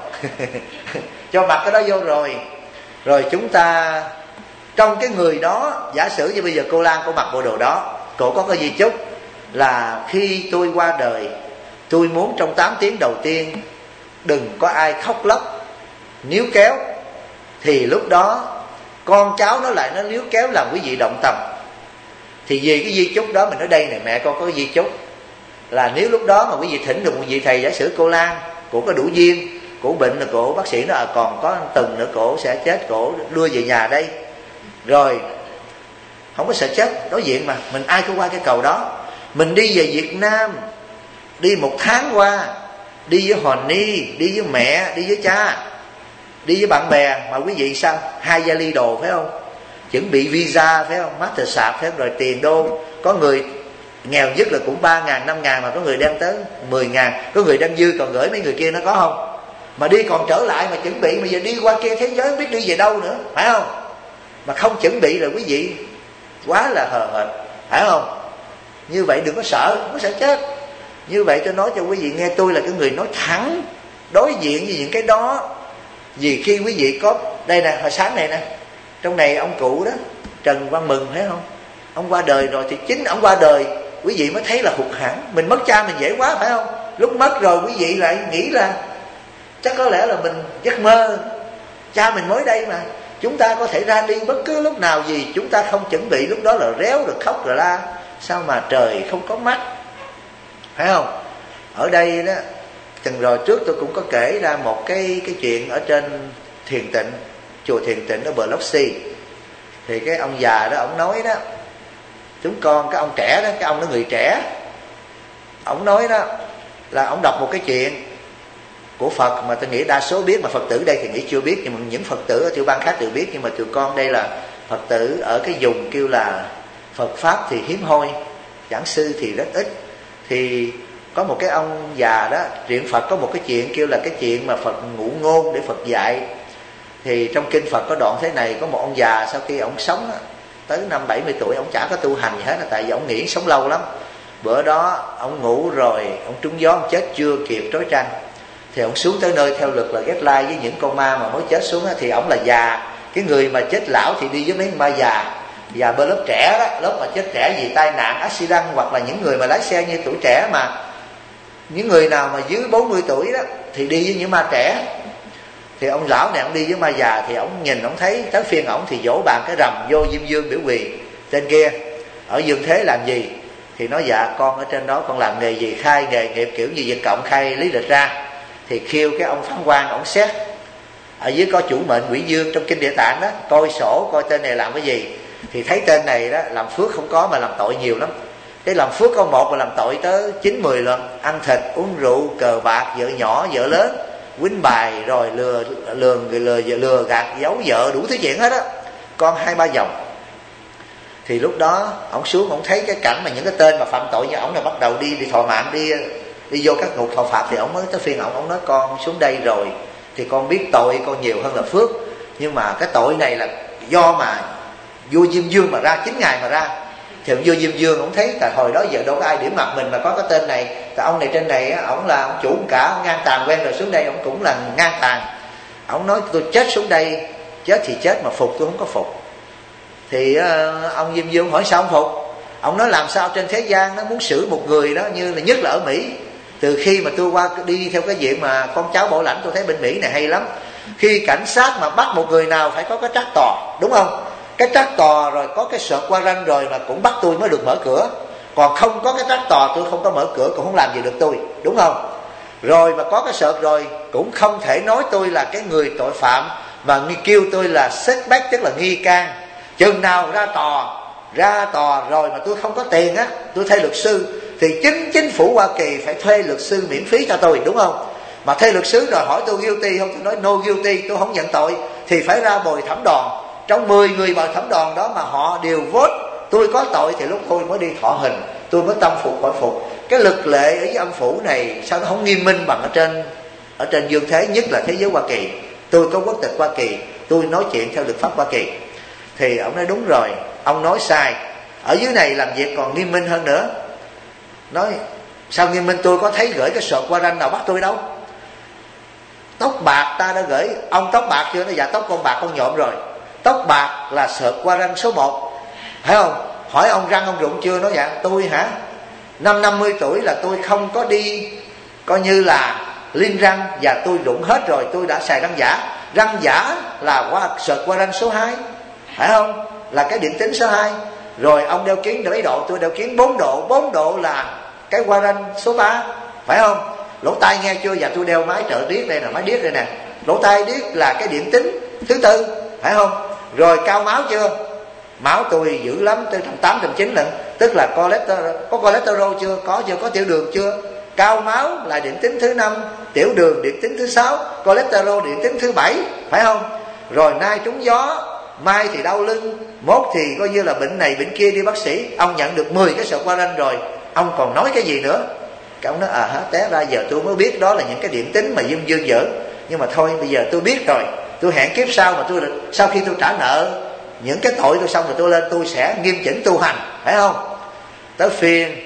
Cho mặc cái đó vô rồi chúng ta trong cái người đó, giả sử như bây giờ cô Lan cô mặc bộ đồ đó, cô có cái di chúc là khi tôi qua đời, tôi muốn trong 8 tiếng đầu tiên đừng có ai khóc lóc níu kéo, thì lúc đó con cháu nó lại nó níu kéo làm quý vị động tâm. Thì vì cái di chúc đó mình nói đây này, mẹ con có di chúc là nếu lúc đó mà quý vị thỉnh được một vị thầy, giả sử cô Lan cổ có đủ duyên, cổ bệnh là cổ bác sĩ nó còn có tuần nữa cổ sẽ chết, cổ đưa về nhà đây, rồi không có sợ chết, đối diện mà mình ai có qua cái cầu đó, mình đi về Việt Nam, đi 1 tháng qua, đi với Hòn Ni, đi với mẹ, đi với cha, đi với bạn bè, mà quý vị sao 2 vali đồ phải không, chuẩn bị visa phải không, Mastercard phải không, rồi tiền đô, có người nghèo nhất là cũng 3.000 5.000, mà có người đem tới 10.000, có người đem dư còn gửi mấy người kia, nó có không? Mà đi còn trở lại mà chuẩn bị, mà giờ đi qua kia thế giới không biết đi về đâu nữa, phải không? Mà không chuẩn bị rồi quý vị quá là hờ hệt, phải không? Như vậy đừng có sợ, không có sợ chết. Như vậy tôi nói cho quý vị nghe, tôi là cái người nói thẳng đối diện với những cái đó. Vì khi quý vị có đây nè, hồi sáng này nè, trong này ông cụ đó Trần Văn Mừng, thấy không, ông qua đời rồi, thì chính ông qua đời quý vị mới thấy là hụt hẫng. Mình mất cha mình dễ quá, phải không? Lúc mất rồi quý vị lại nghĩ là chắc có lẽ là mình giấc mơ, cha mình mới đây mà, chúng ta có thể ra đi bất cứ lúc nào, gì chúng ta không chuẩn bị, lúc đó là réo được khóc rồi la, sao mà trời không có mắt, phải không? Ở đây đó, chừng rồi trước tôi cũng có kể ra một cái chuyện ở trên Thiền Tịnh, chùa Thiền Tịnh ở Biloxi. Thì cái ông già đó, ông nói đó, chúng con, cái ông trẻ đó, cái ông đó người trẻ, ông nói đó là ông đọc một cái chuyện của Phật mà tôi nghĩ đa số biết, mà Phật tử đây thì nghĩ chưa biết, nhưng mà những Phật tử ở tiểu bang khác đều biết, nhưng mà tụi con đây là Phật tử ở cái vùng kêu là Phật Pháp thì hiếm hoi, giảng sư thì rất ít. Thì có một cái ông già đó, truyện Phật có một cái chuyện kêu là cái chuyện mà Phật ngụ ngôn để Phật dạy. Thì trong kinh Phật có đoạn thế này, có một ông già sau khi ông sống tới năm 70 tuổi, ông chả có tu hành gì hết, là tại vì ông nghĩ sống lâu lắm. Bữa đó ông ngủ rồi, ông trúng gió, ông chết chưa kịp trói trăng. Thì ông xuống tới nơi theo luật là ghét lai với những con ma mà mới chết xuống. Thì ông là già, cái người mà chết lão thì đi với mấy ma già. Và bên lớp trẻ đó, lớp mà chết trẻ vì tai nạn, accident, hoặc là những người mà lái xe như tuổi trẻ, mà những người nào mà dưới 40 tuổi đó thì đi với những ma trẻ. Thì ông lão này ông đi với ma già, thì ông nhìn ông thấy tới phiên ông thì vỗ bàn cái rầm vô Diêm Dương biểu quỳ. Trên kia ở Dương Thế làm gì? Thì nói dạ con ở trên đó con làm nghề gì, khai nghề nghiệp kiểu như Việt Cộng khai lý lịch ra. Thì kêu cái ông phán quan ông xét, ở dưới có chủ mệnh quỷ dương trong kinh Địa Tạng đó, coi sổ coi tên này làm cái gì. thì thấy tên này đó làm phước không có mà làm tội nhiều lắm. Cái làm phước có một mà làm tội tới 9-10 lần. Ăn thịt, uống rượu, cờ bạc, vợ nhỏ vợ lớn, quýnh bài, rồi lừa gạt, giấu vợ, đủ thứ chuyện hết á. Con 2-3 vòng. Thì lúc đó ổng xuống, ổng thấy cái cảnh mà những cái tên mà phạm tội như ổng là bắt đầu đi thọ mạng, đi vô các ngục thọ phạt. Thì ổng mới tới phiên ổng nói con xuống đây rồi thì con biết tội con nhiều hơn là phước, nhưng mà cái tội này là do mà vua Diêm Vương mà ra, 9 ngày mà ra. Thì vua Diêm Vương ổng thấy tại hồi đó giờ đâu có ai điểm mặt mình mà có cái tên này, tại ông này trên này ổng là ông chủ cả ngang tàn quen rồi, xuống đây ổng cũng là ngang tàn. Ổng nói tôi chết xuống đây, chết thì chết mà phục tôi không có phục. Thì ông Diêm Vương hỏi sao ông phục? Ông nói làm sao trên thế gian nó muốn xử một người đó, như là nhất là ở Mỹ. Từ khi mà tôi qua đi theo cái diện mà con cháu bảo lãnh, tôi thấy bên Mỹ này hay lắm. Khi cảnh sát mà bắt một người nào phải có cái trắc tò, đúng không? Cái trắc tò rồi có cái search warrant rồi mà cũng bắt tôi mới được mở cửa. Còn không có cái trắc tò tôi không có mở cửa, cũng không làm gì được tôi, đúng không? Rồi mà có cái search rồi cũng không thể nói tôi là cái người tội phạm, mà kêu tôi là suspect, tức là nghi can. Chừng nào ra tòa rồi mà tôi không có tiền á, tôi thuê luật sư, thì chính phủ Hoa Kỳ phải thuê luật sư miễn phí cho tôi, đúng không? Mà thuê luật sư rồi hỏi tôi guilty không, tôi nói no guilty, tôi không nhận tội, thì phải ra bồi thẩm đoàn. Trong 10 người bồi thẩm đoàn đó mà họ đều vote tôi có tội, thì lúc tôi mới đi thọ hình, tôi mới tâm phục khỏi phục. Cái luật lệ ở với âm phủ này sao nó không nghiêm minh bằng ở trên dương thế, nhất là thế giới Hoa Kỳ. Tôi có quốc tịch Hoa Kỳ, tôi nói chuyện theo luật pháp Hoa Kỳ. Thì ông nói đúng rồi, ông nói sai, ở dưới này làm việc còn nghiêm minh hơn nữa. Nói sao nghiêm minh, tôi có thấy gửi cái search warrant nào bắt tôi đâu. Tóc bạc ta đã gửi, ông tóc bạc chưa? Nó dạ tóc con bạc con nhộm rồi. Tóc bạc là search warrant số 1, phải không? Hỏi ông răng ông rụng chưa? Nói dạ tôi hả, 50 tuổi là tôi không có đi coi như là liên răng, và tôi rụng hết rồi, tôi đã xài răng giả. Răng giả là qua search warrant số 2, phải không? Là cái điện tính số 2. Rồi ông đeo kiến mấy độ, tôi đeo kiến 4 độ. 4 độ là cái warrant số 3, phải không? Lỗ tai nghe chưa? Dạ tôi đeo máy trợ điếc đây nè, máy điếc đây nè. Lỗ tai điếc là cái điện tính thứ 4, phải không? Rồi cao máu chưa? Máu tôi dữ lắm, tới 809 lần, tức là có cholesterol chưa? Có chưa? Có tiểu đường chưa? Cao máu là điện tính thứ 5, tiểu đường điện tính thứ 6, cholesterol điện tính thứ 7, phải không? Rồi nay trúng gió, mai thì đau lưng, mốt thì coi như là bệnh này bệnh kia, đi bác sĩ. Ông nhận được 10 cái search warrant rồi, ông còn nói cái gì nữa? Cái ông nói té ra giờ tôi mới biết đó là những cái điện tính mà Diêm Vương dở. Nhưng mà thôi bây giờ tôi biết rồi, tôi hẹn kiếp sau mà sau khi tôi trả nợ những cái tội tôi xong rồi tôi lên, tôi sẽ nghiêm chỉnh tu hành, phải không? Tới phiên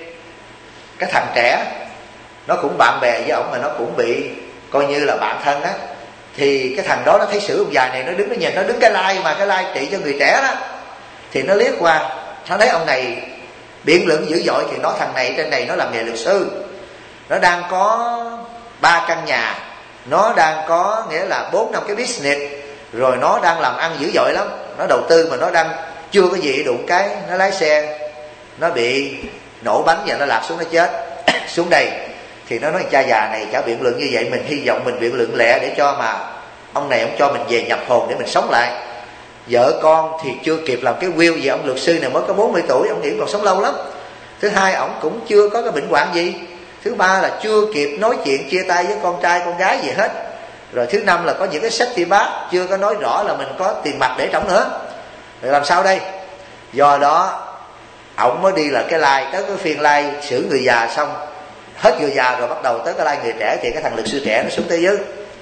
cái thằng trẻ, nó cũng bạn bè với ông mà nó cũng bị coi như là bạn thân á. Thì cái thằng đó nó thấy xử ông già này, nó nhìn, nó đứng cái like mà cái like trị cho người trẻ đó. Thì nó liếc qua, nó thấy ông này biện luận dữ dội, thì nói thằng này trên này nó làm nghề luật sư, nó đang có 3 căn nhà, nó đang có nghĩa là 4-5 cái business, rồi nó đang làm ăn dữ dội lắm, nó đầu tư mà nó đang chưa có gì đụng cái nó lái xe, nó bị nổ bánh và nó lạc xuống, nó chết xuống đây. Thì nó nói cha già này chả biện luận như vậy, mình hy vọng mình biện luận lẹ để cho mà ông này ông cho mình về nhập hồn để mình sống lại. Vợ con thì chưa kịp làm cái will, vì ông luật sư này mới có 40 tuổi, ông nghĩ còn sống lâu lắm. Thứ hai, ông cũng chưa có cái bệnh hoạn gì. Thứ ba là chưa kịp nói chuyện chia tay với con trai con gái gì hết. Rồi thứ năm là có những cái safety bát chưa có nói rõ là mình có tiền mặt để trống nữa. Rồi làm sao đây? Do đó ổng mới đi là cái lai, tới cái phiên lai xử người già xong, hết người già rồi bắt đầu tới cái lai người trẻ. Thì cái thằng luật sư trẻ nó xuống tới dưới,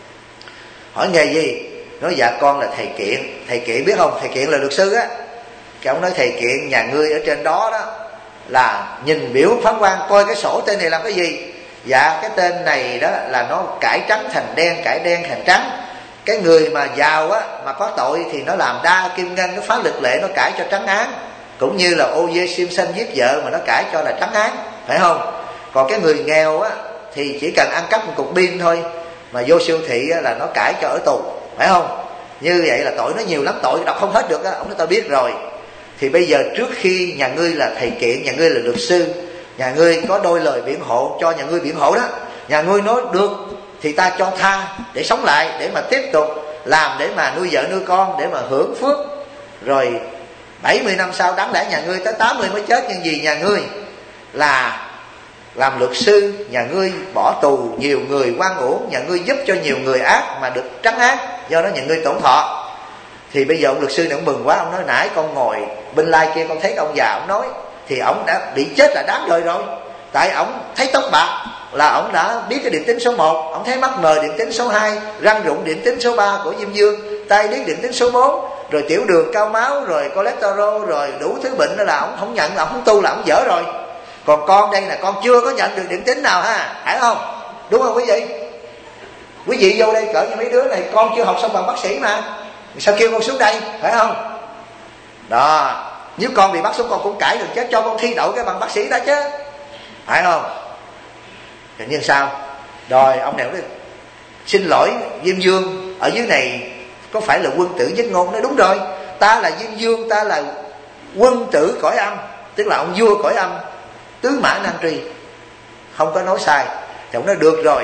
hỏi nghề gì? Nói dạ con là thầy Kiện. Thầy Kiện biết không? Thầy Kiện là luật sư á. Cái ông nói thầy Kiện, nhà ngươi ở trên đó đó là nhìn biểu phán quan coi cái sổ tên này làm cái gì. Dạ cái tên này đó là nó cải trắng thành đen, cải đen thành trắng. Cái người mà giàu á mà có tội thì nó làm đa kim ngân, nó phá luật lệ, nó cải cho trắng án. Cũng như là O.J. Simpson giết vợ mà nó cải cho là trắng án, phải không? Còn cái người nghèo á thì chỉ cần ăn cắp một cục pin thôi mà vô siêu thị á, là nó cải cho ở tù, phải không? Như vậy là tội nó nhiều lắm, tội đọc không hết được á. Ông nói tao biết rồi. Thì bây giờ trước khi nhà ngươi là thầy Kiện, nhà ngươi là luật sư, nhà ngươi có đôi lời biện hộ cho nhà ngươi biện hộ đó, nhà ngươi nói được thì ta cho tha để sống lại, để mà tiếp tục làm, để mà nuôi vợ nuôi con, để mà hưởng phước. Rồi 70 năm sau đáng lẽ nhà ngươi tới 80 mới chết, nhưng vì nhà ngươi là làm luật sư, nhà ngươi bỏ tù nhiều người oan uổng, nhà ngươi giúp cho nhiều người ác mà được trấn ác, do đó nhà ngươi tổn thọ. Thì bây giờ ông luật sư này ông mừng quá, ông nói nãy con ngồi bên lai kia con thấy ông già ông nói, thì ông đã bị chết là đáng đời rồi. Tại ông thấy tóc bạc là ông đã biết cái điểm tính số 1, ông thấy mắt mờ điểm tính số 2, răng rụng điểm tính số 3 của Diêm Dương, tai điếc điểm tính số 4, rồi tiểu đường cao máu, rồi cholesterol, rồi đủ thứ bệnh, đó là ông không nhận, là ông không tu, là ông dở rồi. Còn con đây là con chưa có nhận được điểm tính nào ha, phải không? Đúng không quý vị? Quý vị vô đây cỡ như mấy đứa này, con chưa học xong bằng bác sĩ mà, sao kêu con xuống đây, phải không? Đó, nếu con bị bắt xuống con cũng cãi được chứ, cho con thi đậu cái bằng bác sĩ đó chứ, phải không? Nhưng sao? Rồi ông này nói xin lỗi Diêm Dương, ở dưới này có phải là quân tử nhất ngôn? Nói đúng rồi, ta là Diêm Dương, ta là quân tử cõi âm, tức là ông vua cõi âm, tứ mã nan truy, không có nói sai. Thì ông nói được rồi,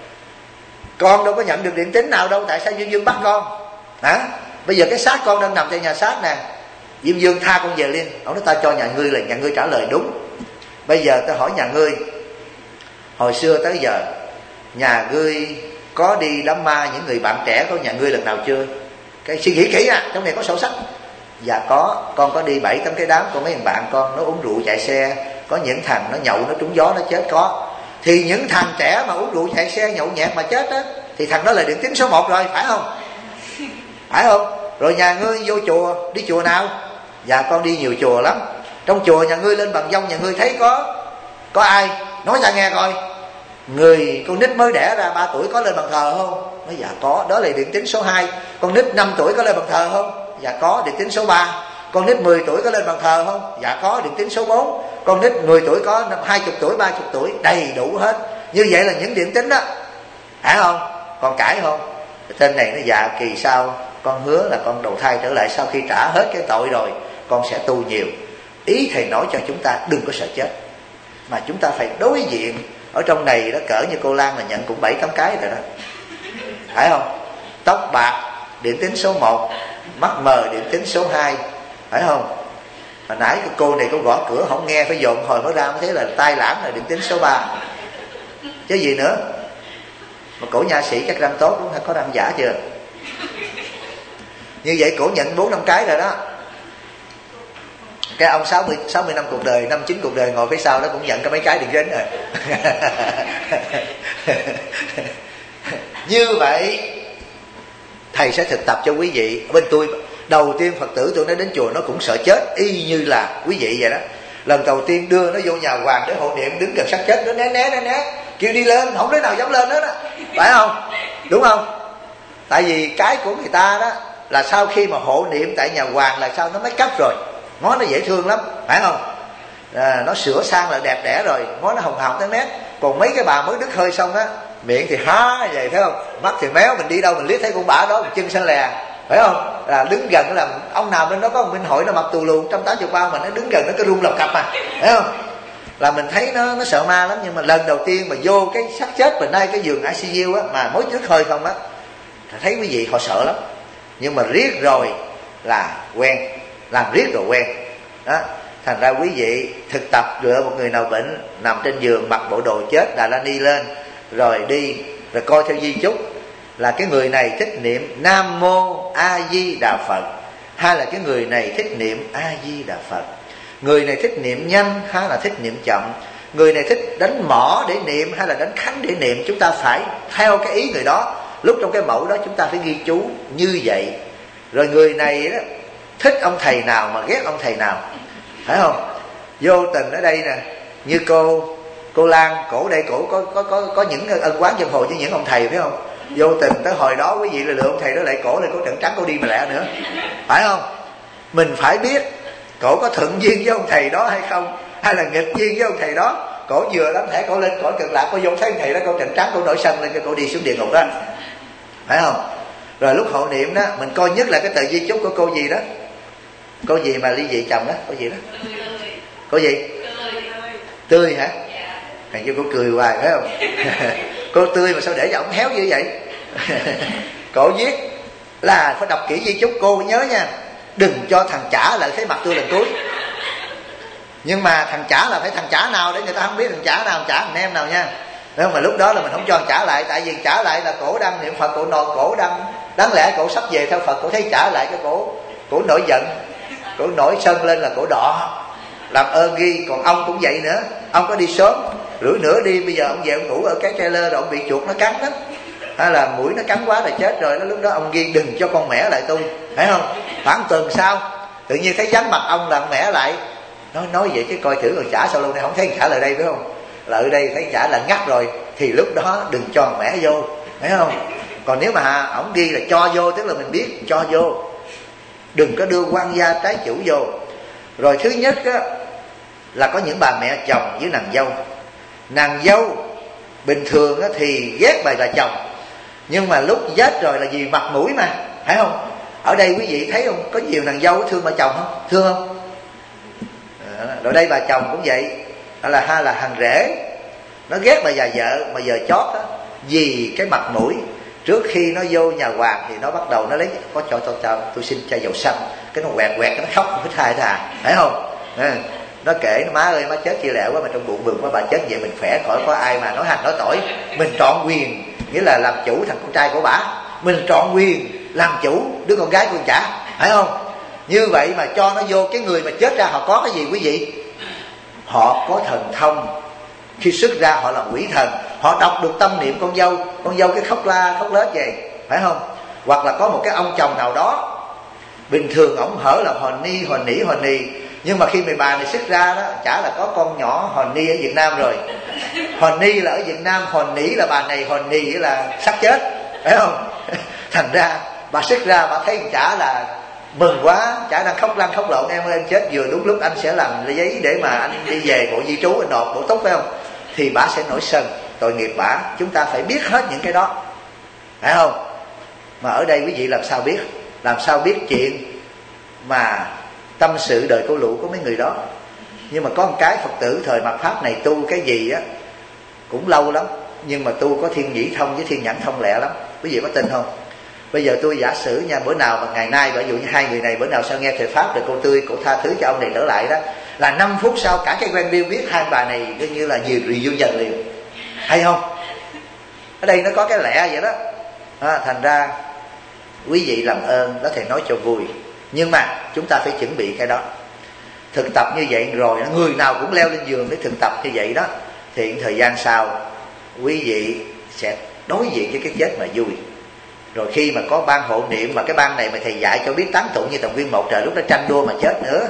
con đâu có nhận được điểm tính nào đâu, tại sao Diêm Dương bắt con hả? Bây giờ cái xác con đang nằm tại nhà xác nè, Diêm Dương tha con về liền. Ông nói ta cho nhà ngươi là nhà ngươi trả lời đúng. Bây giờ ta hỏi nhà ngươi, hồi xưa tới giờ nhà ngươi có đi đám ma những người bạn trẻ của nhà ngươi lần nào chưa? Cái suy nghĩ kỹ trong này có sổ sách. Dạ có, con có đi 7-8 cái đám của mấy thằng bạn con, nó uống rượu chạy xe, có những thằng nó nhậu nó trúng gió nó chết có. Thì những thằng trẻ mà uống rượu chạy xe nhậu nhẹt mà chết á, thì thằng đó là điểm tính số 1 rồi, phải không? Phải không? Rồi nhà ngươi vô chùa, đi chùa nào? Dạ con đi nhiều chùa lắm. Trong chùa nhà ngươi lên bằng dông, nhà ngươi thấy có ai? Nói ta nghe coi. Người con nít mới đẻ ra 3 tuổi có lên bàn thờ không? Nói dạ có, đó là điểm tính số 2. Con nít 5 tuổi có lên bàn thờ không? Dạ có, điểm tính số 3. Con nít 10 tuổi có lên bàn thờ không? Dạ có, điểm tính số 4. Con nít 10 tuổi có 20 tuổi, 30 tuổi, đầy đủ hết. Như vậy là những điểm tính đó, phải không? Con cãi không? Tên này nó dạ kỳ sau con hứa là con đầu thai trở lại, sau khi trả hết cái tội rồi con sẽ tu nhiều. Ý thầy nói cho chúng ta đừng có sợ chết, mà chúng ta phải đối diện. Ở trong này đó cỡ như cô Lan là nhận cũng 7-8 cái rồi đó, phải không? Tóc bạc điểm tính số 1, mắt mờ điểm tính số 2, phải không? Hồi nãy cái cô này có gõ cửa không nghe, phải dồn hồi mới ra mới thấy là tai lãng là điểm tính số 3. Chứ gì nữa. Mà cổ nha sĩ chắc răng tốt đúng hay có răng giả chưa? Như vậy cổ nhận 4-5 cái rồi đó. Cái ông 60 năm cuộc đời, 59 cuộc đời ngồi phía sau đó cũng nhận cái mấy cái điện rến rồi. Như vậy thầy sẽ thực tập cho quý vị. Bên tôi đầu tiên Phật tử tôi nói đến chùa nó cũng sợ chết y như là quý vị vậy đó. Lần đầu tiên đưa nó vô nhà hoàng để hộ niệm, đứng gần xác chết nó né kêu đi lên, không đứa nào dám lên hết đó, phải không? Đúng không? Tại vì cái của người ta đó là sau khi mà hộ niệm tại nhà hoàng là sao nó make up rồi, ngó nó dễ thương lắm, phải không? Nó sửa sang là đẹp đẽ rồi, ngó nó hồng hồng tới mét. Còn mấy cái bà mới đứt hơi xong á, miệng thì há vậy, thấy không? Mắt thì méo, mình đi đâu mình liếc thấy con bả đó, chân xanh lè, phải không? Là đứng gần là ông nào bên đó có một minh hội nó mặc tù lù 180 bao mà nó đứng gần nó cái rung lập cập mà, phải không? Là mình thấy nó sợ ma lắm. Nhưng mà lần đầu tiên mà vô cái xác chết bên đây cái giường ICU á, mà mới đứt hơi không á, thấy quý vị họ sợ lắm. Nhưng mà riết rồi là quen, làm riết rồi quen đó. Thành ra quý vị thực tập rửa một người nào bệnh nằm trên giường mặc bộ đồ chết Đà La Ni lên, rồi đi rồi coi theo di chúc là cái người này thích niệm Nam Mô A Di Đà Phật, hay là cái người này thích niệm A Di Đà Phật. Người này thích niệm nhanh hay là thích niệm chậm, người này thích đánh mõ để niệm hay là đánh khánh để niệm. Chúng ta phải theo cái ý người đó. Lúc trong cái mẫu đó chúng ta phải ghi chú như vậy. Rồi người này đó thích ông thầy nào mà ghét ông thầy nào, phải không? Vô tình ở đây nè, như cô Lan, cổ đây cổ có những ân oán dân hồi với những ông thầy, phải không? Vô tình tới hồi đó quý vị là lựa ông thầy đó lại cổ lại cổ trận trắng cổ đi mà lẹ nữa, phải không? Mình phải biết cổ có thuận duyên với ông thầy đó hay không, hay là nghịch duyên với ông thầy đó. Cổ vừa lắm thể cổ lên cổ cực lạc, cổ vô thấy ông thầy đó cổ trận trắng cổ nổi sân lên cho cổ đi xuống địa ngục đó, phải không? Rồi lúc hộ niệm đó mình coi nhất là cái tờ di chúc của cô gì đó, cô gì mà ly dị chồng đó, cô gì đó, cô gì Tươi hả? Thằng chứ cô cười hoài, phải không? Cô Tươi mà sao để cho ổng héo như vậy? Cổ viết là phải đọc kỹ di chúc cô nhớ nha. đừng cho thằng chả lại thấy mặt tôi lần cuối. Nhưng mà thằng chả là phải thằng chả nào để người ta không biết thằng chả nào, chả thằng em nào nha. Nếu mà lúc đó là mình không cho thằng chả lại, tại vì chả lại là cổ đang niệm Phật, cổ đang đáng lẽ cổ sắp về theo Phật, cổ thấy chả lại cái cổ nổi giận, cổ nổi sân lên là cổ đỏ, làm ơn ghi. Còn ông cũng vậy nữa, ông có đi sớm rưỡi nửa đi, bây giờ ông về ông ngủ ở cái trailer rồi ông bị chuột nó cắn đó, hay là mũi nó cắn quá là chết rồi đó. Lúc đó ông ghi đừng cho con mẻ lại tôi, phải không? Khoảng tuần sau tự nhiên thấy vắng mặt ông là ông mẻ lại, nói vậy chứ coi thử còn chả sao lâu nay không thấy chả lại đây, phải không? Lại đây thấy chả lạnh ngắt rồi thì lúc đó đừng cho mẻ vô, phải không? Còn nếu mà ổng ghi là cho vô, tức là mình biết cho vô, đừng có đưa quan gia trái chủ vô. Rồi thứ nhất á, là có những bà mẹ chồng với nàng dâu. Nàng dâu bình thường á, thì ghét bà là chồng, nhưng mà lúc chết rồi là vì mặt mũi mà, phải không? Ở đây quý vị thấy không, có nhiều nàng dâu thương bà chồng không? Thương không? Rồi đây bà chồng cũng vậy, hay là hàng rể nó ghét bà già vợ mà giờ chót á, vì cái mặt mũi. Trước khi nó vô nhà hoàng thì nó bắt đầu nó lấy có cho tôi xin chai dầu xanh, cái nó quẹt nó khóc không thích hai thà, phải không? Nó kể nó má ơi má chết chia lẹo quá, mà trong bụng bừng quá bà chết vậy mình khỏe khỏi có ai mà nói hành nói tỏi. Mình trọn quyền, nghĩa là làm chủ thằng con trai của bả, mình trọn quyền làm chủ đứa con gái của chả, phải không? Như vậy mà cho nó vô, cái người mà chết ra họ có cái gì quý vị? Họ có thần thông, khi xuất ra họ là quỷ thần, họ đọc được tâm niệm con dâu cái khóc lết về, phải không? Hoặc là có một cái ông chồng nào đó bình thường ổng hở là hòn nỉ, nhưng mà khi người bà này xuất ra đó, chả là có con nhỏ hòn ni ở Việt Nam rồi. Hòn ni là ở Việt Nam, hòn nỉ là bà này, hòn nì là sắp chết, phải không? Thành ra bà xuất ra, bà thấy chả là mừng quá, chả đang khóc lăn khóc lộn, em ơi em chết vừa đúng lúc anh sẽ làm giấy để mà anh đi về bộ di trú anh nộp bổ túc, phải không? Thì bà sẽ nổi sân, tội nghiệp bà. Chúng ta phải biết hết những cái đó, phải không? Mà ở đây quý vị làm sao biết chuyện mà tâm sự đời cô lũ của mấy người đó. Nhưng mà có một cái Phật tử thời mạt Pháp này tu cái gì á cũng lâu lắm, nhưng mà tu có thiên nhĩ thông với thiên nhãn thông lẹ lắm. Quý vị có tin không? Bây giờ tôi giả sử nha, bữa nào mà ngày nay, ví dụ như hai người này bữa nào sau nghe thời Pháp rồi cô Tươi cổ tha thứ cho ông này trở lại đó, là 5 phút sau cả cái quen biết hai bà này coi như là nhiều reunion dần liền, hay không? Ở đây nó có cái lẽ vậy đó. Thành ra quý vị làm ơn đó thầy nói cho vui, nhưng mà chúng ta phải chuẩn bị cái đó. Thực tập như vậy rồi, người nào cũng leo lên giường để thực tập như vậy đó, thì thời gian sau quý vị sẽ đối diện với cái chết mà vui. Rồi khi mà có ban hộ niệm, mà cái ban này mà thầy dạy cho biết tán tụng như Tòng Viên Một trời lúc đó tranh đua mà chết nữa.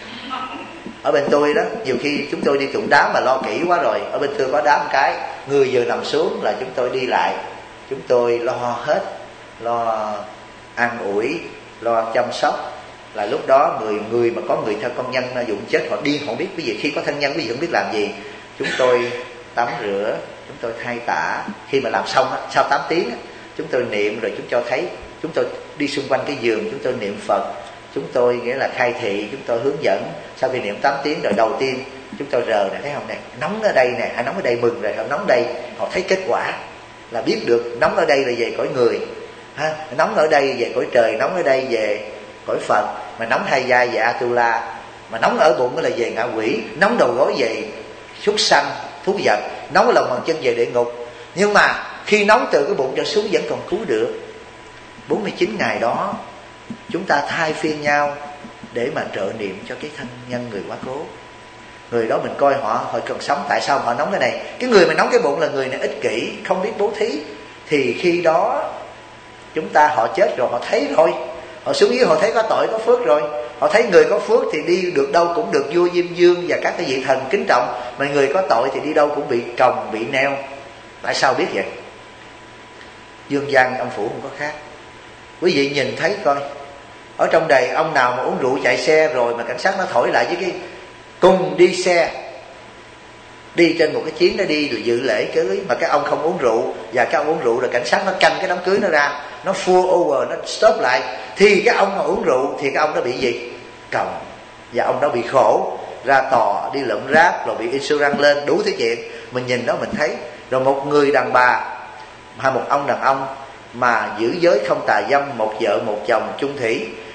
Ở bên tôi đó, nhiều khi chúng tôi đi tụng đám mà lo kỹ quá rồi, ở bên tôi có đám cái người vừa nằm xuống là chúng tôi đi lại, chúng tôi lo hết, lo an ủi, lo chăm sóc. Là lúc đó người mà có người theo công nhân dụng chết họ điên, họ biết. Ví dụ khi có thân nhân quý vị không biết làm gì, chúng tôi tắm rửa, chúng tôi thay tả. Khi mà làm xong sau 8 tiếng chúng tôi niệm, rồi chúng tôi thấy, chúng tôi đi xung quanh cái giường, chúng tôi niệm Phật, chúng tôi nghĩa là khai thị, chúng tôi hướng dẫn. Sau khi niệm 8 tiếng rồi đầu tiên chúng tôi rờ này, thấy không nè, nóng ở đây nè, nóng ở đây mừng rồi, nóng đây, họ thấy kết quả là biết được nóng ở đây là về cõi người, nóng ở đây về cõi trời, nóng ở đây về cõi Phật, mà nóng hai vai về Atula, mà nóng ở bụng là về ngạ quỷ, nóng đầu gối về súc sanh thú vật, nóng ở lòng bàn chân về địa ngục. Nhưng mà khi nóng từ cái bụng trở xuống vẫn còn cứu được. 49 ngày đó chúng ta thay phiên nhau để mà trợ niệm cho cái thân nhân người quá cố. Người đó mình coi họ còn sống, tại sao họ nóng cái này? Cái người mà nóng cái bụng là người này ích kỷ, không biết bố thí. Thì khi đó họ chết rồi, họ thấy rồi, họ xuống dưới họ thấy có tội có phước rồi. Họ thấy người có phước thì đi được đâu cũng được vua Diêm Vương và các cái vị thần kính trọng, mà người có tội thì đi đâu cũng bị còng, bị neo. Tại sao biết vậy? Dương gian âm phủ không có khác. Quý vị nhìn thấy coi, ở trong đầy ông nào mà uống rượu chạy xe rồi mà cảnh sát nó thổi lại với cái cùng đi xe, đi trên một cái chuyến nó đi rồi dự lễ cưới, mà cái ông không uống rượu và cái ông uống rượu rồi cảnh sát nó canh cái đám cưới nó ra, nó full over, nó stop lại, thì cái ông mà uống rượu thì cái ông đó bị gì? Còng, và ông đó bị khổ, ra tòa đi lượm rác, rồi bị insurance lên, đủ thứ chuyện. Mình nhìn đó mình thấy. Rồi một người đàn bà hay một ông đàn ông mà giữ giới không tà dâm, một vợ một chồng chung thủy,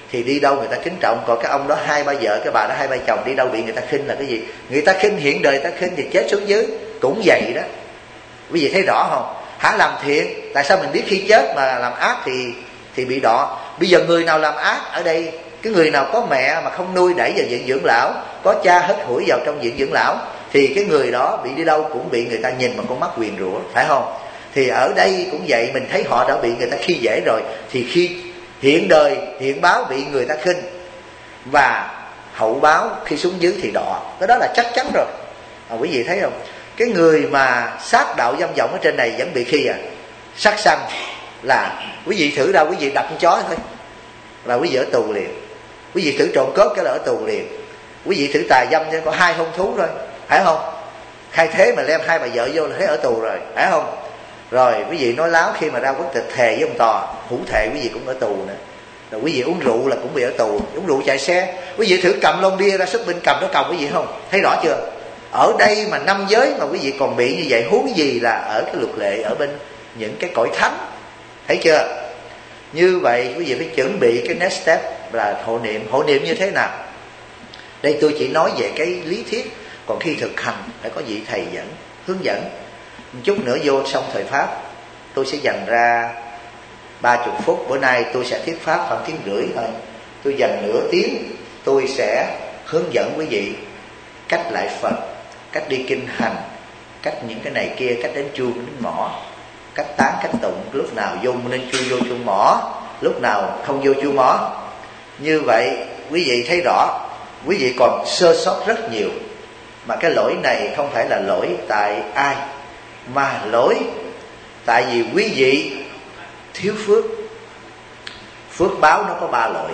thì đi đâu người ta kính trọng. Còn cái ông đó 2-3 vợ, cái bà đó 2-3 chồng, đi đâu bị người ta khinh là cái gì? Người ta khinh hiện đời, ta khinh thì chết xuống dưới cũng vậy đó. Quý vị thấy rõ không? Hả, làm thiện, tại sao mình biết khi chết mà làm ác thì bị đọa? Bây giờ người nào làm ác ở đây, cái người nào có mẹ mà không nuôi đẩy vào viện dưỡng lão, có cha hất hủi vào trong viện dưỡng lão, thì cái người đó bị đi đâu cũng bị người ta nhìn bằng con mắt nguyền rủa, phải không? Thì ở đây cũng vậy, mình thấy họ đã bị người ta khi dễ rồi, thì khi hiện đời hiện báo bị người ta khinh, và hậu báo khi xuống dưới thì đọa. Cái đó là chắc chắn rồi. Quý vị thấy không? Cái người mà sát đạo dâm vọng ở trên này vẫn bị khi sát sanh, là quý vị thử ra, quý vị đập con chó thôi là quý vị ở tù liền. Quý vị thử trộm cướp cái là ở tù liền. Quý vị thử tà dâm cho có 2 hung thú thôi, phải không? Khai thế mà lem 2 bà vợ vô là thấy ở tù rồi, phải không? Rồi quý vị nói láo khi mà ra quốc tịch thề với ông tòa hữu thệ, quý vị cũng ở tù nữa. Rồi quý vị uống rượu là cũng bị ở tù, uống rượu chạy xe. Quý vị thử cầm lon bia ra xuất binh cầm nó còng quý vị không? Thấy rõ chưa? Ở đây mà 5 giới mà quý vị còn bị như vậy, huống gì là ở cái luật lệ ở bên những cái cõi thánh. Thấy chưa? Như vậy quý vị phải chuẩn bị cái next step là hộ niệm. Hộ niệm như thế nào? Đây tôi chỉ nói về cái lý thuyết, còn khi thực hành phải có vị thầy dẫn, hướng dẫn. Một chút nữa vô xong thời Pháp, tôi sẽ dành ra 30 phút. Bữa nay tôi sẽ thuyết Pháp khoảng 1 tiếng rưỡi thôi. Tôi dành nửa tiếng, tôi sẽ hướng dẫn quý vị cách lại Phật, cách đi kinh hành, cách những cái này kia, cách đến chuông đến mỏ, cách tán cách tụng, lúc nào vô nên chuông vô chuông mỏ, lúc nào không vô chuông mỏ. Như vậy quý vị thấy rõ, quý vị còn sơ sót rất nhiều. Mà cái lỗi này không phải là lỗi tại ai, mà lỗi tại vì quý vị thiếu phước. Phước báo nó có 3 loại.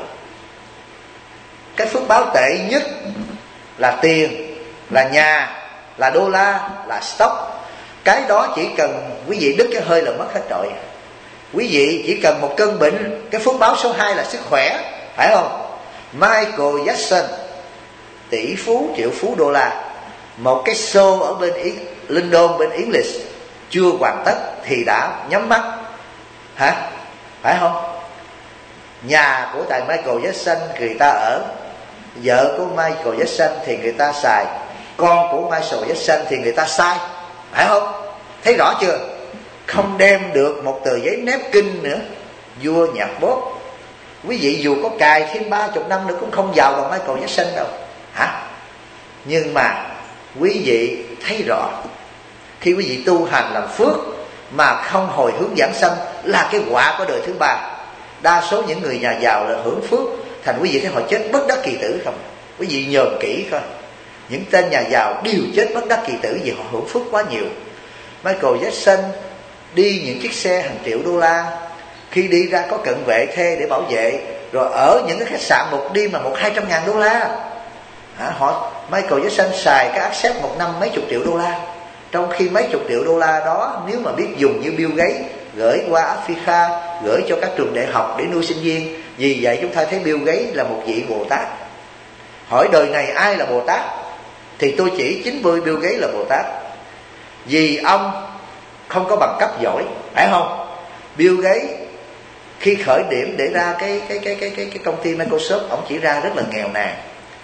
Cái phước báo tệ nhất là tiền, là nhà, là đô la, là stock. Cái đó chỉ cần quý vị đứt cái hơi là mất hết trọi. Quý vị chỉ cần một cơn bệnh. Cái phước báo số 2 là sức khỏe, phải không? Michael Jackson, tỷ phú, triệu phú đô la, một cái show ở bên London, bên English chưa hoàn tất thì đã nhắm mắt. Hả? Phải không? Nhà của thầy Michael Jackson người ta ở, vợ của Michael Jackson thì người ta xài, con của Michael Jackson thì người ta sai, phải không? Thấy rõ chưa? Không đem được một tờ giấy nép kinh nữa. Vua nhạc bóp, quý vị dù có cài thêm 30 năm nữa cũng không giàu bằng Michael Jackson đâu. Hả? Nhưng mà quý vị thấy rõ, khi quý vị tu hành làm phước mà không hồi hướng giảng sanh là cái quả của đời thứ 3. Đa số những người nhà giàu là hưởng phước, thành quý vị thấy họ chết bất đắc kỳ tử không? Quý vị nhòm kỹ coi, những tên nhà giàu đều chết bất đắc kỳ tử vì họ hưởng phước quá nhiều. Michael Jackson đi những chiếc xe hàng triệu đô la, khi đi ra có cận vệ thuê để bảo vệ, rồi ở những cái khách sạn một đêm mà 100-200 ngàn đô la. Michael Jackson xài cái access một năm mấy chục triệu đô la. Trong khi mấy chục triệu đô la đó nếu mà biết dùng như Bill Gates, gửi qua Africa, gửi cho các trường đại học để nuôi sinh viên. Vì vậy chúng ta thấy Bill Gates là một vị Bồ Tát. Hỏi đời này ai là Bồ Tát? Thì tôi chỉ 90 Bill Gates là Bồ Tát. Vì ông không có bằng cấp giỏi, phải không? Bill Gates khi khởi điểm để ra cái công ty Microsoft, ông chỉ ra rất là nghèo nàn.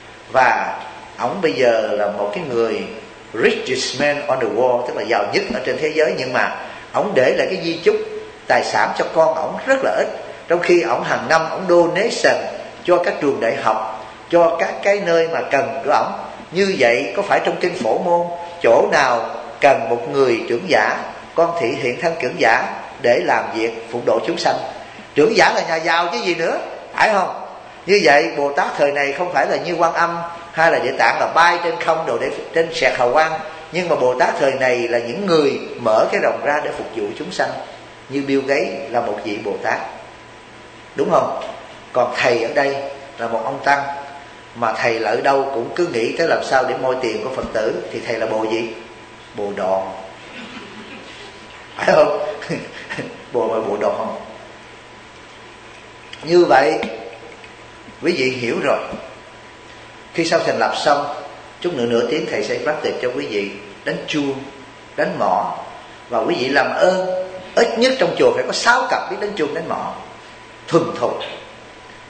Và ông bây giờ là một cái người richest man on the world, tức là giàu nhất ở trên thế giới. Nhưng mà ông để lại cái di chúc tài sản cho con ông rất là ít. Trong khi ông hàng năm ông donation cho các trường đại học, cho các cái nơi mà cần của ông. Như vậy có phải trong kinh Phổ Môn chỗ nào cần một người trưởng giả, con thị hiện thân trưởng giả để làm việc phụng độ chúng sanh? Trưởng giả là nhà giàu chứ gì nữa, phải không? Như vậy Bồ Tát thời này không phải là như Quan Âm hay là Địa Tạng là bay trên không đồ để trên sẹt hào quang. Nhưng mà Bồ Tát thời này là những người mở cái rồng ra để phục vụ chúng sanh. Như Bill Gates là một vị Bồ Tát, đúng không? Còn thầy ở đây là một ông tăng, mà thầy là ở đâu cũng cứ nghĩ tới làm sao để moi tiền của Phật tử. Thì thầy là Bồ gì? Bồ Đòn, phải không? Bồ Đòn. Như vậy quý vị hiểu rồi. Khi sau thành lập xong, chút nữa nửa tiếng thầy sẽ bắt tiệc cho quý vị đánh chuông, đánh mõ. Và quý vị làm ơn, ít nhất trong chùa phải có 6 cặp biết đánh chuông đánh mõ thuần thục.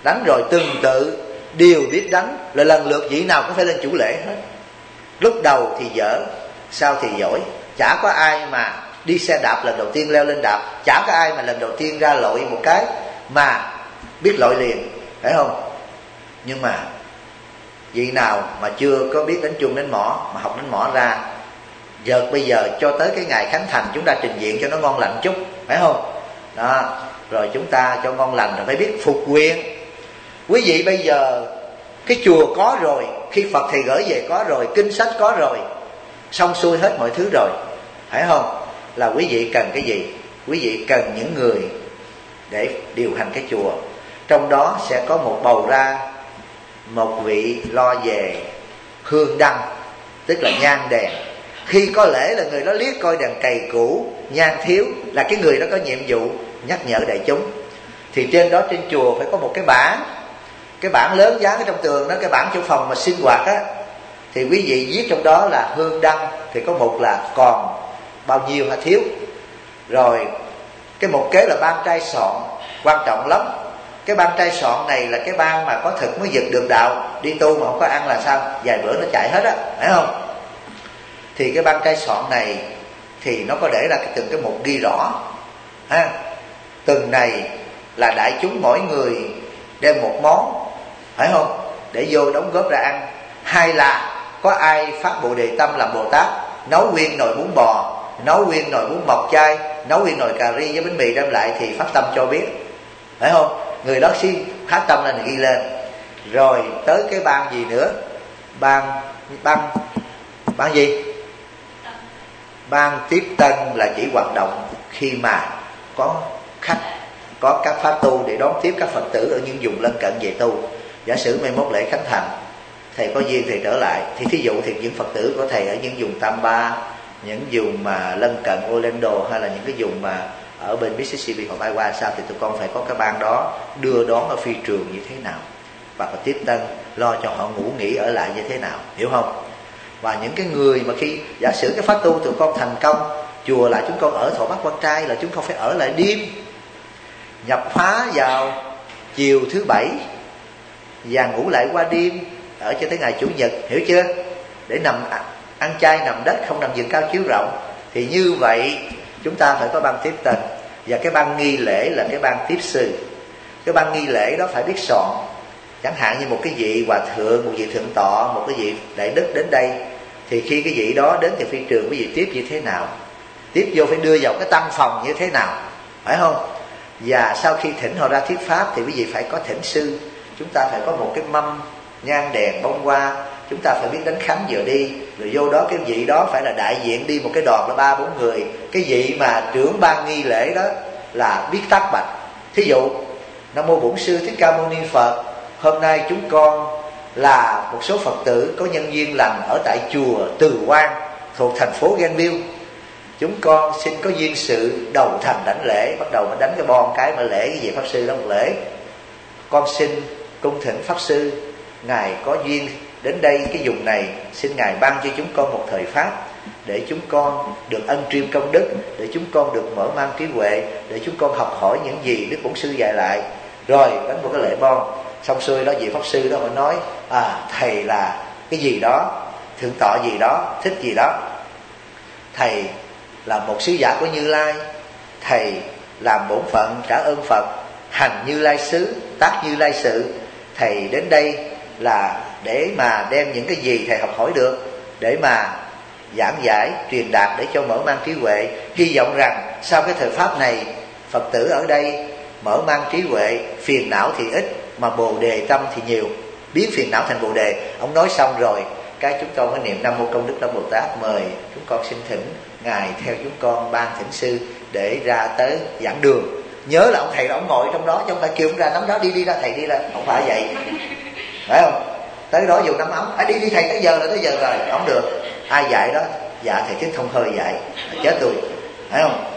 Đánh rồi từng tự đều biết đánh, rồi lần lượt vị nào cũng phải lên chủ lễ hết. Lúc đầu thì dở, sau thì giỏi. Chả có ai mà đi xe đạp lần đầu tiên leo lên đạp, chả có ai mà lần đầu tiên ra lội một cái mà biết lội liền, phải không? Nhưng mà vị nào mà chưa có biết đánh chuông đánh mõ, mà học đánh mõ ra, giờ bây giờ cho tới cái ngày khánh thành chúng ta trình diện cho nó ngon lành chút, phải không? Đó, rồi chúng ta cho ngon lành rồi phải biết phục quyền. Quý vị bây giờ cái chùa có rồi, khi Phật thầy gửi về có rồi, kinh sách có rồi, xong xuôi hết mọi thứ rồi, phải không? Là quý vị cần cái gì? Quý vị cần những người để điều hành cái chùa. Trong đó sẽ có một bầu ra một vị lo về hương đăng, tức là nhang đèn. Khi có lễ là người đó liếc coi đèn cầy cũ, nhang thiếu, là cái người đó có nhiệm vụ nhắc nhở đại chúng. Thì trên đó trên chùa phải có một cái bảng lớn dán ở trong tường đó, cái bảng trong phòng mà sinh hoạt á, thì quý vị viết trong đó là hương đăng thì có một là còn bao nhiêu hay thiếu. Rồi cái một kế là ban trai soạn, quan trọng lắm. Cái ban trai soạn này là cái ban mà có thực mới vực được đạo, đi tu mà không có ăn là sao? Vài bữa nó chạy hết á, phải không? Thì cái ban trai soạn này thì nó có để là từng cái mục ghi rõ ha. Từng này là đại chúng mỗi người đem một món, phải không? Để vô đóng góp ra ăn. Hay là có ai phát Bồ Đề tâm làm Bồ Tát, nấu nguyên nồi bún bò, nấu nguyên nồi bún mọc chay, nấu nguyên nồi cà ri với bánh mì đem lại thì phát tâm cho biết, phải không? Người đó xin phát tâm lên ghi lên. Rồi tới cái ban gì nữa? Ban gì? Ban tiếp tân là chỉ hoạt động khi mà có khách, có các pháp tu để đón tiếp các Phật tử ở những vùng lân cận về tu. Giả sử mai mốt lễ khánh thành, thầy có duyên thầy trở lại, thì thí dụ thì những Phật tử của thầy ở những vùng Tampa, những vùng mà lân cận Orlando, hay là những cái vùng mà ở bên Mississippi họ bay qua sao, thì tụi con phải có cái ban đó đưa đón ở phi trường như thế nào, và có tiếp tân lo cho họ ngủ nghỉ ở lại như thế nào, hiểu không? Và những cái người mà khi giả sử cái pháp tu tụi con thành công, chùa lại chúng con ở Thọ Bắc Quan Trai là chúng con phải ở lại đêm, nhập khóa vào chiều thứ Bảy và ngủ lại qua đêm, ở cho tới ngày Chủ nhật, hiểu chưa? Để nằm ăn chay nằm đất, không nằm giường cao chiếu rộng. Thì như vậy chúng ta phải có ban tiếp tân. Và cái ban nghi lễ là cái ban tiếp sư. Cái ban nghi lễ đó phải biết soạn. Chẳng hạn như một cái vị hòa thượng, một vị thượng tọa, một cái vị đại đức đến đây, thì khi cái vị đó đến từ phi trường, cái vị tiếp như thế nào, tiếp vô phải đưa vào cái tăng phòng như thế nào, phải không? Và sau khi thỉnh họ ra thuyết pháp thì quý vị phải có thỉnh sư. Chúng ta phải có một cái mâm nhang đèn bông hoa, chúng ta phải biết đánh khánh giờ đi. Rồi vô đó cái vị đó phải là đại diện đi một cái đoàn là 3-4 người. Cái vị mà trưởng ban nghi lễ đó là biết tác bạch. Thí dụ Nam Mô Bổn Sư Thích Ca Mâu Ni Phật, hôm nay chúng con là một số Phật tử có nhân duyên lành ở tại chùa Từ Quan thuộc thành phố Gainesville. Chúng con xin có duyên sự đầu thành đảnh lễ. Bắt đầu mới đánh cái bon cái mà lễ cái vị Pháp Sư đó một lễ. Con xin cung thỉnh Pháp Sư, Ngài có duyên đến đây cái vùng này, xin Ngài ban cho chúng con một thời Pháp, để chúng con được ân triêm công đức, để chúng con được mở mang trí huệ, để chúng con học hỏi những gì Đức Bổn Sư dạy lại. Rồi đánh một cái lễ bon. Xong xuôi đó vị Pháp Sư đó mới nói thầy là cái gì đó, thượng tọa gì đó, thích gì đó, thầy là một sứ giả của Như Lai, thầy làm bổn phận trả ơn Phật, hành Như Lai xứ, tác Như Lai sự. Thầy đến đây là để mà đem những cái gì thầy học hỏi được, để mà giảng giải, truyền đạt, để cho mở mang trí huệ. Hy vọng rằng sau cái thời Pháp này, Phật tử ở đây mở mang trí huệ, phiền não thì ít mà Bồ Đề tâm thì nhiều, biến phiền não thành Bồ Đề. Ông nói xong rồi, cái chúng con mới niệm Nam Mô Công Đức Lâm Bồ Tát, mời chúng con xin thỉnh Ngài theo chúng con ban thỉnh sư để ra tới giảng đường. Nhớ là ông thầy đó ông ngồi trong đó, chứ không phải kêu ông ra nắm đó, đi ra thầy đi ra, không phải vậy, phải không? Tới đó dùng nắm ống, đi thầy, tới giờ rồi, không được. Ai dạy đó? Dạ thầy Thích Thông Hơi dạy. Chết tôi, phải không?